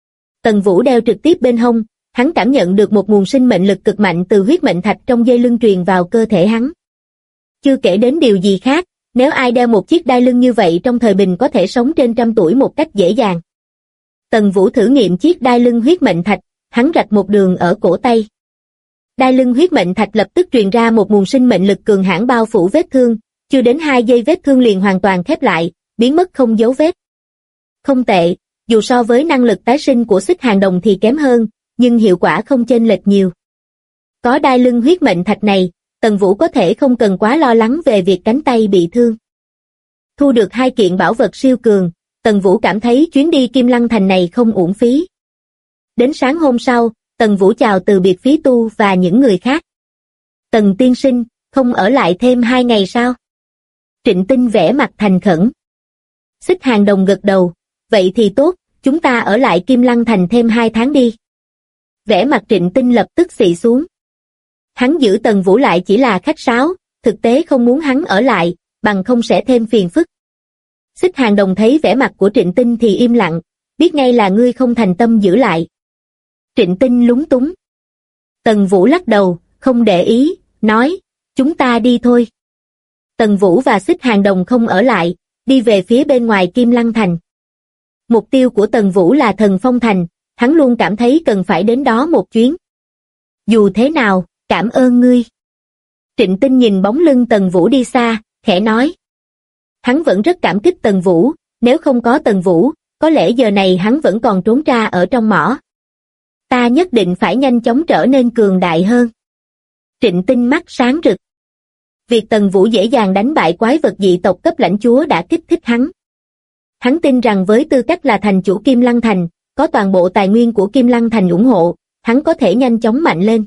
Tần Vũ đeo trực tiếp bên hông, hắn cảm nhận được một nguồn sinh mệnh lực cực mạnh từ huyết mệnh thạch trong dây lưng truyền vào cơ thể hắn. Chưa kể đến điều gì khác, nếu ai đeo một chiếc đai lưng như vậy trong thời bình có thể sống trên 100 tuổi một cách dễ dàng. Tần Vũ thử nghiệm chiếc đai lưng huyết mệnh thạch, hắn rạch một đường ở cổ tay. Đai lưng huyết mệnh thạch lập tức truyền ra một nguồn sinh mệnh lực cường hãn bao phủ vết thương, chưa đến 2 giây vết thương liền hoàn toàn khép lại, biến mất không dấu vết. Không tệ, dù so với năng lực tái sinh của Xích Hàng Đồng thì kém hơn, nhưng hiệu quả không chênh lệch nhiều. Có đai lưng huyết mệnh thạch này, Tần Vũ có thể không cần quá lo lắng về việc cánh tay bị thương. Thu được 2 kiện bảo vật siêu cường, Tần Vũ cảm thấy chuyến đi Kim Lăng Thành này không uổng phí. Đến sáng hôm sau, Tần Vũ chào từ biệt Phí Tu và những người khác. Tần tiên sinh, không ở lại thêm 2 ngày sao? Trịnh Tinh vẽ mặt thành khẩn. Xích Hàng Đồng gật đầu, vậy thì tốt, chúng ta ở lại Kim Lăng Thành thêm 2 tháng đi. Vẻ mặt Trịnh Tinh lập tức xị xuống. Hắn giữ Tần Vũ lại chỉ là khách sáo, thực tế không muốn hắn ở lại, bằng không sẽ thêm phiền phức. Xích Hàng Đồng thấy vẻ mặt của Trịnh Tinh thì im lặng, biết ngay là ngươi không thành tâm giữ lại. Trịnh Tinh lúng túng. Tần Vũ lắc đầu, không để ý, nói, chúng ta đi thôi. Tần Vũ và Xích Hàng Đồng không ở lại, đi về phía bên ngoài Kim Lăng Thành. Mục tiêu của Tần Vũ là Thần Phong Thành, hắn luôn cảm thấy cần phải đến đó một chuyến. Dù thế nào, cảm ơn ngươi. Trịnh Tinh nhìn bóng lưng Tần Vũ đi xa, khẽ nói. Hắn vẫn rất cảm kích Tần Vũ, nếu không có Tần Vũ, có lẽ giờ này hắn vẫn còn trốn ra ở trong mỏ. Ta nhất định phải nhanh chóng trở nên cường đại hơn. Trịnh Tinh mắt sáng rực. Việc Tần Vũ dễ dàng đánh bại quái vật dị tộc cấp lãnh chúa đã kích thích hắn. Hắn tin rằng với tư cách là thành chủ Kim Lăng Thành, có toàn bộ tài nguyên của Kim Lăng Thành ủng hộ, hắn có thể nhanh chóng mạnh lên.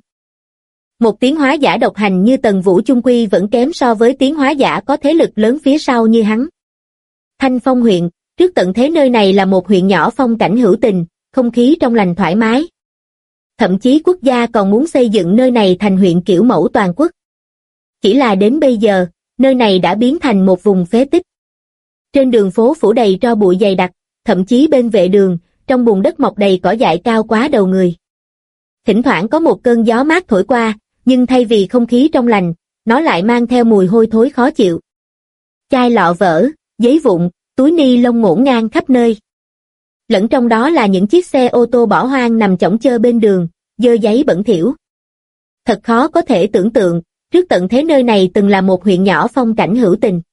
Một tiến hóa giả độc hành như Tần Vũ chung quy vẫn kém so với tiến hóa giả có thế lực lớn phía sau như hắn. Thanh Phong huyện, trước tận thế nơi này là một huyện nhỏ phong cảnh hữu tình, không khí trong lành thoải mái. Thậm chí quốc gia còn muốn xây dựng nơi này thành huyện kiểu mẫu toàn quốc. Chỉ là đến bây giờ, nơi này đã biến thành một vùng phế tích. Trên đường phố phủ đầy tro bụi dày đặc, thậm chí bên vệ đường, trong bùn đất mọc đầy cỏ dại cao quá đầu người. Thỉnh thoảng có một cơn gió mát thổi qua, nhưng thay vì không khí trong lành, nó lại mang theo mùi hôi thối khó chịu. Chai lọ vỡ, giấy vụn, túi ni lông ngổn ngang khắp nơi. Lẫn trong đó là những chiếc xe ô tô bỏ hoang nằm chõng chơ bên đường, dơ giấy bẩn thỉu. Thật khó có thể tưởng tượng, trước tận thế nơi này từng là một huyện nhỏ phong cảnh hữu tình.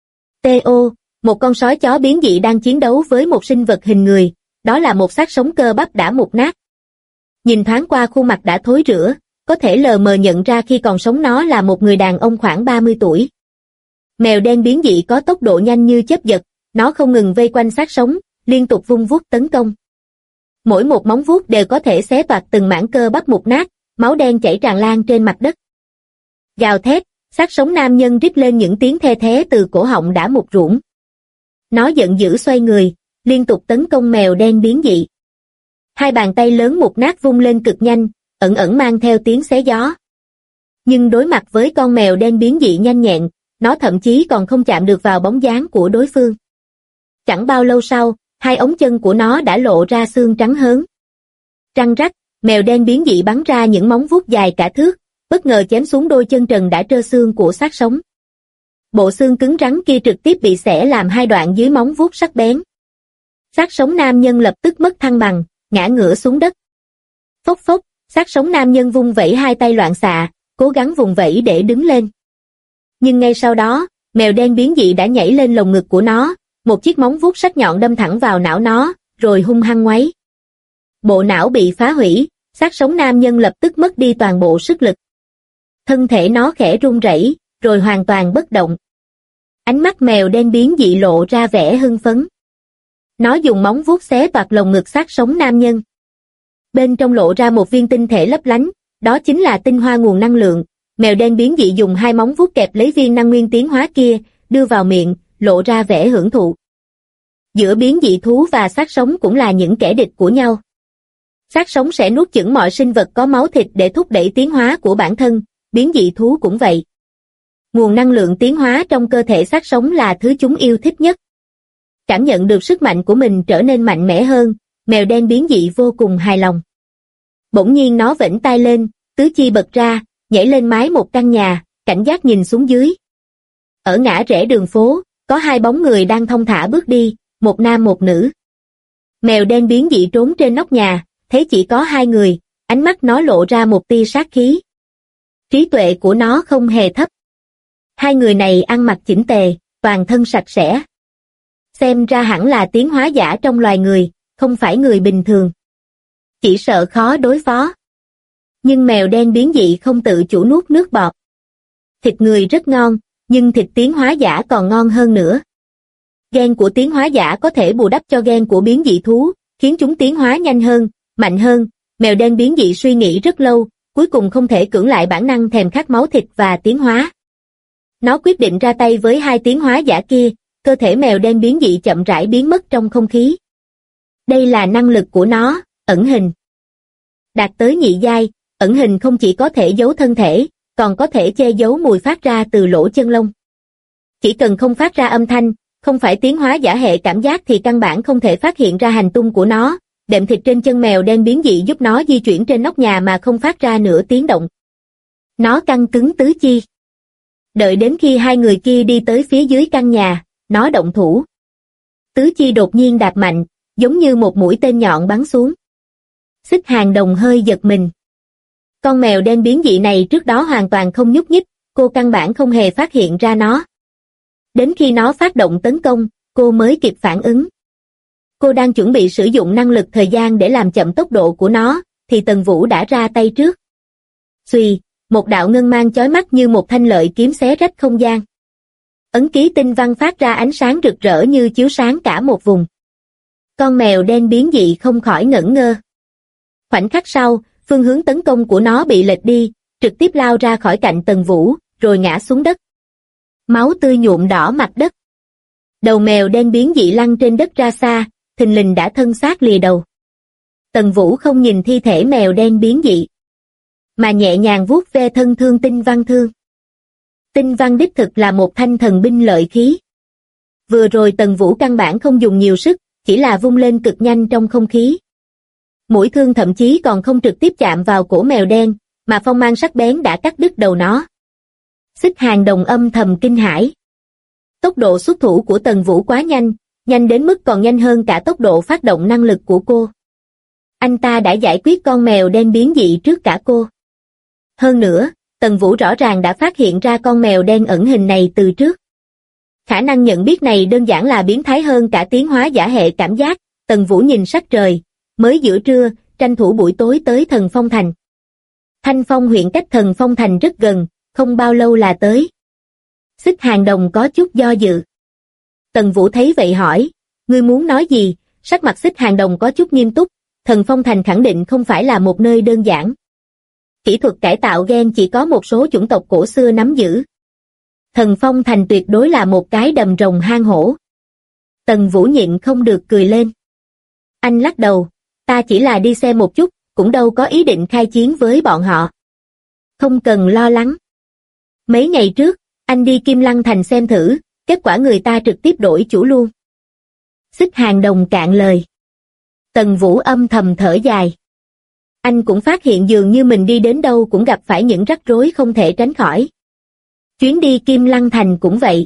T.O. Một con sói chó biến dị đang chiến đấu với một sinh vật hình người, đó là một xác sống cơ bắp đã mục nát. Nhìn thoáng qua khuôn mặt đã thối rữa, có thể lờ mờ nhận ra khi còn sống nó là một người đàn ông khoảng 30 tuổi. Mèo đen biến dị có tốc độ nhanh như chớp giật, nó không ngừng vây quanh xác sống, liên tục vung vuốt tấn công. Mỗi một móng vuốt đều có thể xé toạc từng mảng cơ bắp mục nát, máu đen chảy tràn lan trên mặt đất. Gào thét, xác sống nam nhân rít lên những tiếng the thé từ cổ họng đã mục ruỗng. Nó giận dữ xoay người, liên tục tấn công mèo đen biến dị. Hai bàn tay lớn mục nát vung lên cực nhanh, ẩn ẩn mang theo tiếng xé gió. Nhưng đối mặt với con mèo đen biến dị nhanh nhẹn, nó thậm chí còn không chạm được vào bóng dáng của đối phương. Chẳng bao lâu sau, hai ống chân của nó đã lộ ra xương trắng hớn. Răng rắc, mèo đen biến dị bắn ra những móng vuốt dài cả thước, bất ngờ chém xuống đôi chân trần đã trơ xương của xác sống. Bộ xương cứng rắn kia trực tiếp bị xẻ làm hai đoạn dưới móng vuốt sắc bén. Xác sống nam nhân lập tức mất thăng bằng, ngã ngửa xuống đất. Phốc phốc, xác sống nam nhân vung vẩy hai tay loạn xạ, cố gắng vùng vẫy để đứng lên. Nhưng ngay sau đó, mèo đen biến dị đã nhảy lên lồng ngực của nó, một chiếc móng vuốt sắc nhọn đâm thẳng vào não nó, rồi hung hăng ngoáy. Bộ não bị phá hủy, xác sống nam nhân lập tức mất đi toàn bộ sức lực. Thân thể nó khẽ run rẩy, rồi hoàn toàn bất động. Ánh mắt mèo đen biến dị lộ ra vẻ hưng phấn. Nó dùng móng vuốt xé toạc lồng ngực xác sống nam nhân. Bên trong lộ ra một viên tinh thể lấp lánh, đó chính là tinh hoa nguồn năng lượng. Mèo đen biến dị dùng hai móng vuốt kẹp lấy viên năng nguyên tiến hóa kia, đưa vào miệng, lộ ra vẻ hưởng thụ. Giữa biến dị thú và xác sống cũng là những kẻ địch của nhau. Xác sống sẽ nuốt chửng mọi sinh vật có máu thịt để thúc đẩy tiến hóa của bản thân, biến dị thú cũng vậy. Nguồn năng lượng tiến hóa trong cơ thể xác sống là thứ chúng yêu thích nhất. Cảm nhận được sức mạnh của mình trở nên mạnh mẽ hơn, mèo đen biến dị vô cùng hài lòng. Bỗng nhiên nó vểnh tai lên, tứ chi bật ra, nhảy lên mái một căn nhà, cảnh giác nhìn xuống dưới. Ở ngã rẽ đường phố, có hai bóng người đang thong thả bước đi, một nam một nữ. Mèo đen biến dị trốn trên nóc nhà, thấy chỉ có hai người, ánh mắt nó lộ ra một tia sát khí. Trí tuệ của nó không hề thấp. Hai người này ăn mặc chỉnh tề, toàn thân sạch sẽ. Xem ra hẳn là tiến hóa giả trong loài người, không phải người bình thường. Chỉ sợ khó đối phó. Nhưng mèo đen biến dị không tự chủ nuốt nước bọt. Thịt người rất ngon, nhưng thịt tiến hóa giả còn ngon hơn nữa. Gen của tiến hóa giả có thể bù đắp cho gen của biến dị thú, khiến chúng tiến hóa nhanh hơn, mạnh hơn. Mèo đen biến dị suy nghĩ rất lâu, cuối cùng không thể cưỡng lại bản năng thèm khát máu thịt và tiến hóa. Nó quyết định ra tay với hai tiến hóa giả kia, cơ thể mèo đen biến dị chậm rãi biến mất trong không khí. Đây là năng lực của nó, ẩn hình. Đạt tới nhị giai, ẩn hình không chỉ có thể giấu thân thể, còn có thể che giấu mùi phát ra từ lỗ chân lông. Chỉ cần không phát ra âm thanh, không phải tiến hóa giả hệ cảm giác thì căn bản không thể phát hiện ra hành tung của nó. Đệm thịt trên chân mèo đen biến dị giúp nó di chuyển trên nóc nhà mà không phát ra nửa tiếng động. Nó căng cứng tứ chi. Đợi đến khi hai người kia đi tới phía dưới căn nhà, nó động thủ. Tứ chi đột nhiên đạp mạnh, giống như một mũi tên nhọn bắn xuống. Xích Hàng Đồng hơi giật mình. Con mèo đen biến dị này trước đó hoàn toàn không nhúc nhích, cô căn bản không hề phát hiện ra nó. Đến khi nó phát động tấn công, cô mới kịp phản ứng. Cô đang chuẩn bị sử dụng năng lực thời gian để làm chậm tốc độ của nó, thì Tần Vũ đã ra tay trước. Xuy, một đạo ngân mang chói mắt như một thanh lợi kiếm xé rách không gian. Ấn ký tinh văn phát ra ánh sáng rực rỡ như chiếu sáng cả một vùng. Con mèo đen biến dị không khỏi ngẩn ngơ. Khoảnh khắc sau, phương hướng tấn công của nó bị lệch đi, trực tiếp lao ra khỏi cạnh Tần Vũ, rồi ngã xuống đất. Máu tươi nhuộm đỏ mặt đất. Đầu mèo đen biến dị lăn trên đất ra xa, thình lình đã thân xác lìa đầu. Tần Vũ không nhìn thi thể mèo đen biến dị, mà nhẹ nhàng vuốt ve thân thương tinh văn thương. Tinh văn đích thực là một thanh thần binh lợi khí. Vừa rồi Tần Vũ căn bản không dùng nhiều sức, chỉ là vung lên cực nhanh trong không khí. Mũi thương thậm chí còn không trực tiếp chạm vào cổ mèo đen, mà phong mang sắc bén đã cắt đứt đầu nó. Xích Hàng Đồng âm thầm kinh hãi. Tốc độ xuất thủ của Tần Vũ quá nhanh, nhanh đến mức còn nhanh hơn cả tốc độ phát động năng lực của cô. Anh ta đã giải quyết con mèo đen biến dị trước cả cô. Hơn nữa, Tần Vũ rõ ràng đã phát hiện ra con mèo đen ẩn hình này từ trước. Khả năng nhận biết này đơn giản là biến thái hơn cả tiến hóa giả hệ cảm giác. Tần Vũ nhìn sắc trời, mới giữa trưa, tranh thủ buổi tối tới Thần Phong Thành. Thanh Phong huyện cách Thần Phong Thành rất gần, không bao lâu là tới. Xích Hàng Đồng có chút do dự. Tần Vũ thấy vậy hỏi, ngươi muốn nói gì? Sắc mặt Xích Hàng Đồng có chút nghiêm túc. Thần Phong Thành khẳng định không phải là một nơi đơn giản. Kỹ thuật cải tạo gen chỉ có một số chủng tộc cổ xưa nắm giữ. Thần Phong Thành tuyệt đối là một cái đầm rồng hang hổ. Tần Vũ nhịn không được cười lên. Anh lắc đầu, ta chỉ là đi xem một chút, cũng đâu có ý định khai chiến với bọn họ. Không cần lo lắng. Mấy ngày trước, anh đi Kim Lăng Thành xem thử, kết quả người ta trực tiếp đổi chủ luôn. Xích Hàng Đồng cạn lời. Tần Vũ âm thầm thở dài. Anh cũng phát hiện dường như mình đi đến đâu cũng gặp phải những rắc rối không thể tránh khỏi. Chuyến đi Kim Lăng Thành cũng vậy.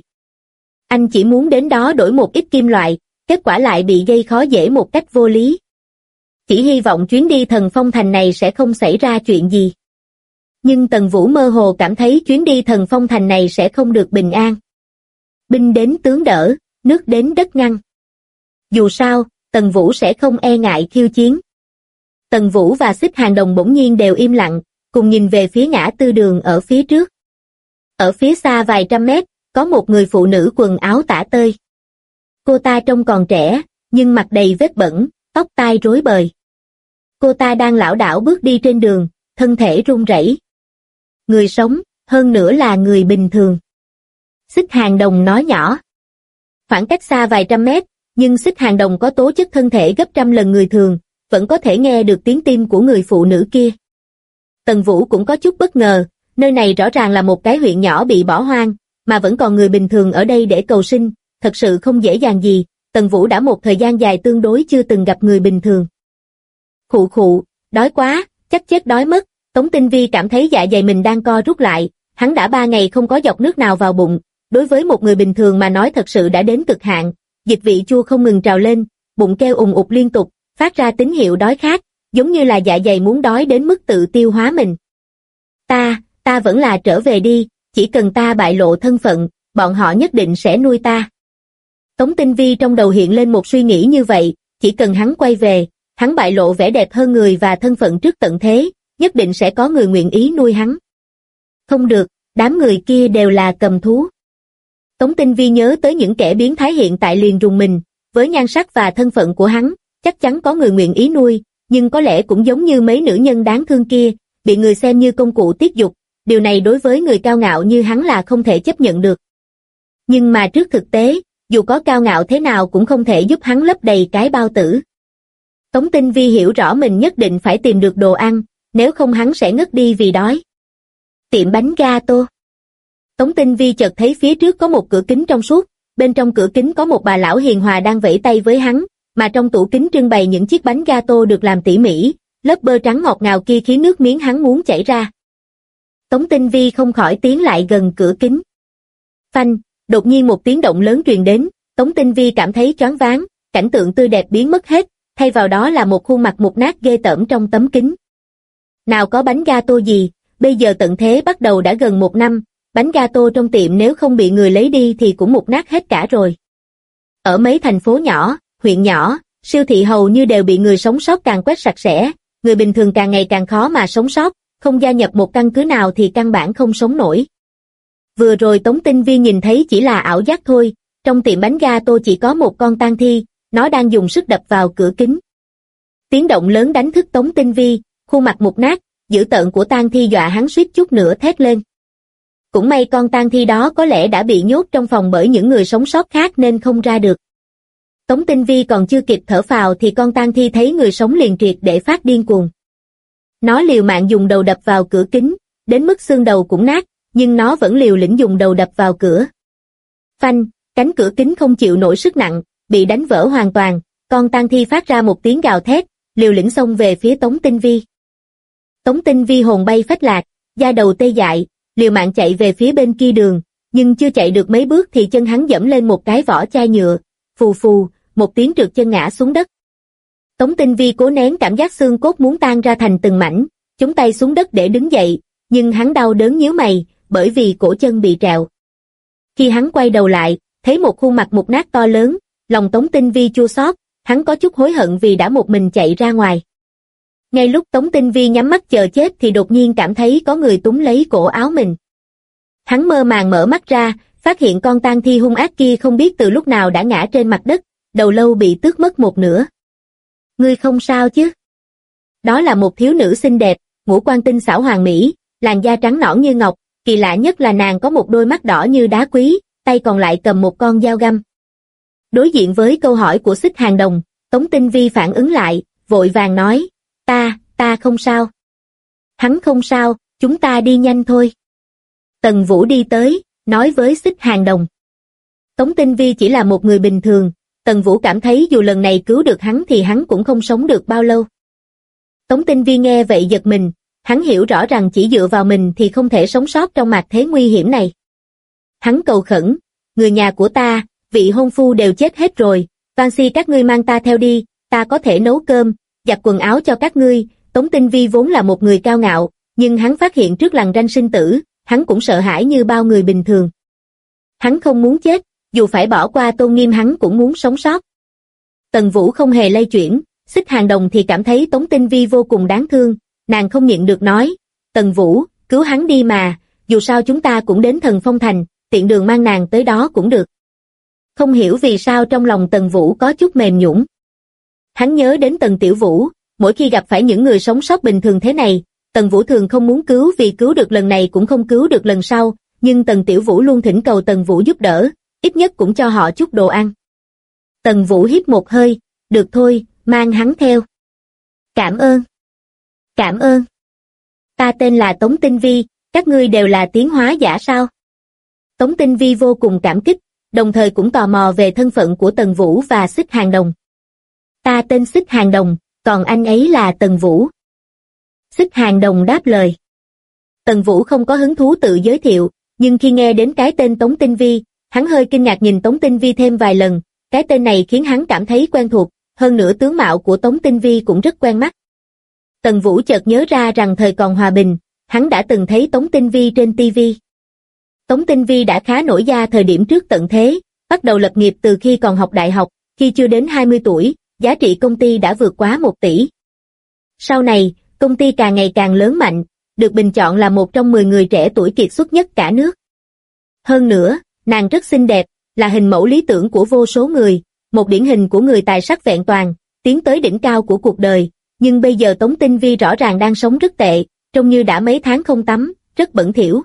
Anh chỉ muốn đến đó đổi một ít kim loại, kết quả lại bị gây khó dễ một cách vô lý. Chỉ hy vọng chuyến đi Thần Phong Thành này sẽ không xảy ra chuyện gì. Nhưng Tần Vũ mơ hồ cảm thấy chuyến đi Thần Phong Thành này sẽ không được bình an. Binh đến tướng đỡ, nước đến đất ngăn. Dù sao, Tần Vũ sẽ không e ngại khiêu chiến. Tần Vũ và Xích Hàng Đồng bỗng nhiên đều im lặng, cùng nhìn về phía ngã tư đường ở phía trước. Ở phía xa vài trăm mét, có một người phụ nữ quần áo tả tơi. Cô ta trông còn trẻ, nhưng mặt đầy vết bẩn, tóc tai rối bời. Cô ta đang lảo đảo bước đi trên đường, thân thể run rẩy. Người sống, hơn nữa là người bình thường. Xích Hàng Đồng nói nhỏ. Khoảng cách xa vài trăm mét, nhưng Xích Hàng Đồng có tố chất thân thể gấp trăm lần người thường, vẫn có thể nghe được tiếng tim của người phụ nữ kia. Tần Vũ cũng có chút bất ngờ, nơi này rõ ràng là một cái huyện nhỏ bị bỏ hoang, mà vẫn còn người bình thường ở đây để cầu sinh, thật sự không dễ dàng gì. Tần Vũ đã một thời gian dài tương đối chưa từng gặp người bình thường. Khụ khụ, đói quá, chắc chết đói mất. Tống Tinh Vi cảm thấy dạ dày mình đang co rút lại, hắn đã 3 ngày không có giọt nước nào vào bụng, đối với một người bình thường mà nói thật sự đã đến cực hạn, dịch vị chua không ngừng trào lên, bụng kêu ùng ục liên tục, phát ra tín hiệu đói khát, giống như là dạ dày muốn đói đến mức tự tiêu hóa mình. Ta vẫn là trở về đi, chỉ cần ta bại lộ thân phận, bọn họ nhất định sẽ nuôi ta. Tống Tinh Vi trong đầu hiện lên một suy nghĩ như vậy, chỉ cần hắn quay về, hắn bại lộ vẻ đẹp hơn người và thân phận trước tận thế, nhất định sẽ có người nguyện ý nuôi hắn. Không được, đám người kia đều là cầm thú. Tống Tinh Vi nhớ tới những kẻ biến thái hiện tại liền rùng mình, với nhan sắc và thân phận của hắn, chắc chắn có người nguyện ý nuôi, nhưng có lẽ cũng giống như mấy nữ nhân đáng thương kia, bị người xem như công cụ tiết dục, điều này đối với người cao ngạo như hắn là không thể chấp nhận được. Nhưng mà trước thực tế, dù có cao ngạo thế nào cũng không thể giúp hắn lấp đầy cái bao tử. Tống Tinh Vi hiểu rõ mình nhất định phải tìm được đồ ăn, nếu không hắn sẽ ngất đi vì đói. Tiệm bánh gato. Tống Tinh Vi chợt thấy phía trước có một cửa kính trong suốt, bên trong cửa kính có một bà lão hiền hòa đang vẫy tay với hắn, mà trong tủ kính trưng bày những chiếc bánh gato được làm tỉ mỉ, lớp bơ trắng ngọt ngào kia khiến nước miếng hắn muốn chảy ra. Tống Tinh Vi không khỏi tiến lại gần cửa kính. Phanh, đột nhiên một tiếng động lớn truyền đến, Tống Tinh Vi cảm thấy choáng váng, cảnh tượng tươi đẹp biến mất hết, thay vào đó là một khuôn mặt mục nát ghê tởm trong tấm kính. Nào có bánh gato gì, bây giờ tận thế bắt đầu đã gần 1 năm, bánh gato trong tiệm nếu không bị người lấy đi thì cũng mục nát hết cả rồi. Ở mấy thành phố nhỏ, huyện nhỏ, siêu thị hầu như đều bị người sống sót càn quét sạch sẽ, người bình thường càng ngày càng khó mà sống sót, không gia nhập một căn cứ nào thì căn bản không sống nổi. Vừa rồi Tống Tinh Vi nhìn thấy chỉ là ảo giác thôi, trong tiệm bánh gato chỉ có một con tang thi, nó đang dùng sức đập vào cửa kính. Tiếng động lớn đánh thức Tống Tinh Vi, khuôn mặt mục nát, dữ tợn của tang thi dọa hắn suýt chút nữa thét lên. Cũng may con tang thi đó có lẽ đã bị nhốt trong phòng bởi những người sống sót khác nên không ra được. Tống Tinh Vi còn chưa kịp thở phào thì con tang thi thấy người sống liền triệt để phát điên cuồng. Nó liều mạng dùng đầu đập vào cửa kính, đến mức xương đầu cũng nát, nhưng nó vẫn liều lĩnh dùng đầu đập vào cửa. Phanh, cánh cửa kính không chịu nổi sức nặng, bị đánh vỡ hoàn toàn, con tang thi phát ra một tiếng gào thét, liều lĩnh xông về phía Tống Tinh Vi. Tống Tinh Vi hồn bay phách lạc, da đầu tê dại, liều mạng chạy về phía bên kia đường, nhưng chưa chạy được mấy bước thì chân hắn dẫm lên một cái vỏ chai nhựa, phù phù, một tiếng trượt chân ngã xuống đất. Tống Tinh Vi cố nén cảm giác xương cốt muốn tan ra thành từng mảnh, chống tay xuống đất để đứng dậy, nhưng hắn đau đớn nhíu mày, bởi vì cổ chân bị trẹo. Khi hắn quay đầu lại, thấy một khuôn mặt mục nát to lớn, lòng Tống Tinh Vi chua xót, hắn có chút hối hận vì đã một mình chạy ra ngoài. Ngay lúc Tống Tinh Vi nhắm mắt chờ chết thì đột nhiên cảm thấy có người túm lấy cổ áo mình. Hắn mơ màng mở mắt ra, phát hiện con tang thi hung ác kia không biết từ lúc nào đã ngã trên mặt đất, đầu lâu bị tước mất một nửa. Ngươi không sao chứ? Đó là một thiếu nữ xinh đẹp, ngũ quan tinh xảo hoàn mỹ, làn da trắng nõn như ngọc, kỳ lạ nhất là nàng có một đôi mắt đỏ như đá quý, tay còn lại cầm một con dao găm. Đối diện với câu hỏi của Xích Hàng Đồng, Tống Tinh Vi phản ứng lại, vội vàng nói, ta không sao. Hắn không sao, chúng ta đi nhanh thôi. Tần Vũ đi tới, nói với Xích Hàng Đồng. Tống Tinh Vi chỉ là một người bình thường, Tần Vũ cảm thấy dù lần này cứu được hắn thì hắn cũng không sống được bao lâu. Tống Tinh Vi nghe vậy giật mình, hắn hiểu rõ rằng chỉ dựa vào mình thì không thể sống sót trong mạt thế nguy hiểm này. Hắn cầu khẩn, người nhà của ta, vị hôn phu đều chết hết rồi, van xin các ngươi mang ta theo đi, ta có thể nấu cơm, giặt quần áo cho các ngươi. Tống Tinh Vi vốn là một người cao ngạo, nhưng hắn phát hiện trước lằn ranh sinh tử, hắn cũng sợ hãi như bao người bình thường. Hắn không muốn chết, dù phải bỏ qua tôn nghiêm hắn cũng muốn sống sót. Tần Vũ không hề lay chuyển, Xích Hàng Đồng thì cảm thấy Tống Tinh Vi vô cùng đáng thương, nàng không nhịn được nói, Tần Vũ, cứu hắn đi mà, dù sao chúng ta cũng đến Thần Phong Thành, tiện đường mang nàng tới đó cũng được. Không hiểu vì sao trong lòng Tần Vũ có chút mềm nhũn. Hắn nhớ đến Tần Tiểu Vũ, mỗi khi gặp phải những người sống sót bình thường thế này, Tần Vũ thường không muốn cứu vì cứu được lần này cũng không cứu được lần sau, nhưng Tần Tiểu Vũ luôn thỉnh cầu Tần Vũ giúp đỡ, ít nhất cũng cho họ chút đồ ăn. Tần Vũ hít một hơi, được thôi, mang hắn theo. Cảm ơn. Cảm ơn. Ta tên là Tống Tinh Vi, các ngươi đều là tiến hóa giả sao? Tống Tinh Vi vô cùng cảm kích, đồng thời cũng tò mò về thân phận của Tần Vũ và Xích Hàng Đồng. Ta tên Xích Hàng Đồng, còn anh ấy là Tần Vũ. Xích Hàng Đồng đáp lời. Tần Vũ không có hứng thú tự giới thiệu, nhưng khi nghe đến cái tên Tống Tinh Vi, hắn hơi kinh ngạc nhìn Tống Tinh Vi thêm vài lần, cái tên này khiến hắn cảm thấy quen thuộc, hơn nữa tướng mạo của Tống Tinh Vi cũng rất quen mắt. Tần Vũ chợt nhớ ra rằng thời còn hòa bình, hắn đã từng thấy Tống Tinh Vi trên TV. Tống Tinh Vi đã khá nổi da thời điểm trước tận thế, bắt đầu lập nghiệp từ khi còn học đại học, khi chưa đến 20 tuổi, giá trị công ty đã vượt quá 1 tỷ. Sau này, công ty càng ngày càng lớn mạnh, được bình chọn là một trong 10 người trẻ tuổi kiệt xuất nhất cả nước. Hơn nữa, nàng rất xinh đẹp, là hình mẫu lý tưởng của vô số người, một điển hình của người tài sắc vẹn toàn, tiến tới đỉnh cao của cuộc đời, nhưng bây giờ Tống Tinh Vi rõ ràng đang sống rất tệ, trông như đã mấy tháng không tắm, rất bẩn thỉu.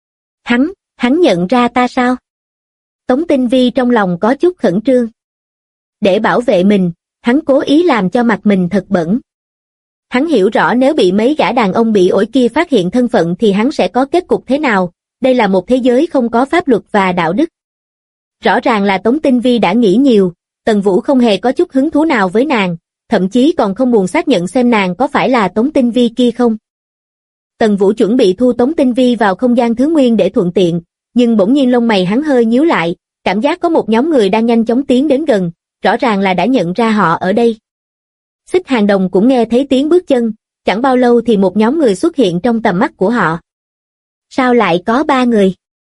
Hắn nhận ra ta sao? Tống Tinh Vi trong lòng có chút khẩn trương. Để bảo vệ mình, hắn cố ý làm cho mặt mình thật bẩn. Hắn hiểu rõ nếu bị mấy gã đàn ông bị ổi kia phát hiện thân phận thì hắn sẽ có kết cục thế nào, đây là một thế giới không có pháp luật và đạo đức. Rõ ràng là Tống Tinh Vi đã nghĩ nhiều, Tần Vũ không hề có chút hứng thú nào với nàng, thậm chí còn không buồn xác nhận xem nàng có phải là Tống Tinh Vi kia không. Tần Vũ chuẩn bị thu Tống Tinh Vi vào không gian thứ nguyên để thuận tiện, nhưng bỗng nhiên lông mày hắn hơi nhíu lại, cảm giác có một nhóm người đang nhanh chóng tiến đến gần, rõ ràng là đã nhận ra họ ở đây. Xích Hàng Đồng cũng nghe thấy tiếng bước chân, chẳng bao lâu thì một nhóm người xuất hiện trong tầm mắt của họ. Sao lại có 3 người?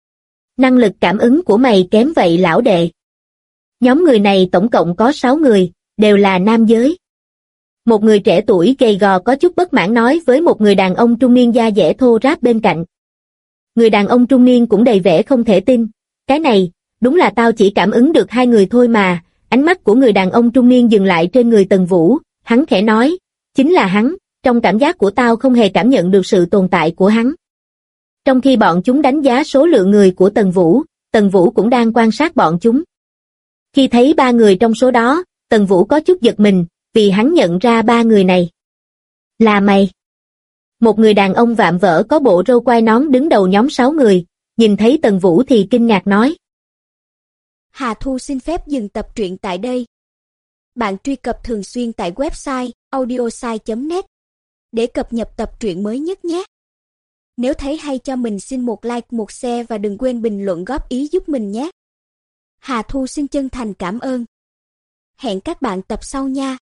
Năng lực cảm ứng của mày kém vậy lão đệ. Nhóm người này tổng cộng có 6 người, đều là nam giới. Một người trẻ tuổi gầy gò có chút bất mãn nói với một người đàn ông trung niên da dẻ thô ráp bên cạnh. Người đàn ông trung niên cũng đầy vẻ không thể tin. Cái này, đúng là tao chỉ cảm ứng được 2 người thôi mà. Ánh mắt của người đàn ông trung niên dừng lại trên người Tần Vũ, hắn khẽ nói, chính là hắn, trong cảm giác của tao không hề cảm nhận được sự tồn tại của hắn. Trong khi bọn chúng đánh giá số lượng người của Tần Vũ cũng đang quan sát bọn chúng. Khi thấy 3 người trong số đó, Tần Vũ có chút giật mình, vì hắn nhận ra 3 người này. Là mày. Một người đàn ông vạm vỡ có bộ râu quai nón đứng đầu nhóm 6 người, nhìn thấy Tần Vũ thì kinh ngạc nói. Hà Thu xin phép dừng tập truyện tại đây. Bạn truy cập thường xuyên tại website audiosai.net để cập nhật tập truyện mới nhất nhé. Nếu thấy hay cho mình xin một like, một share và đừng quên bình luận góp ý giúp mình nhé. Hà Thu xin chân thành cảm ơn. Hẹn các bạn tập sau nha.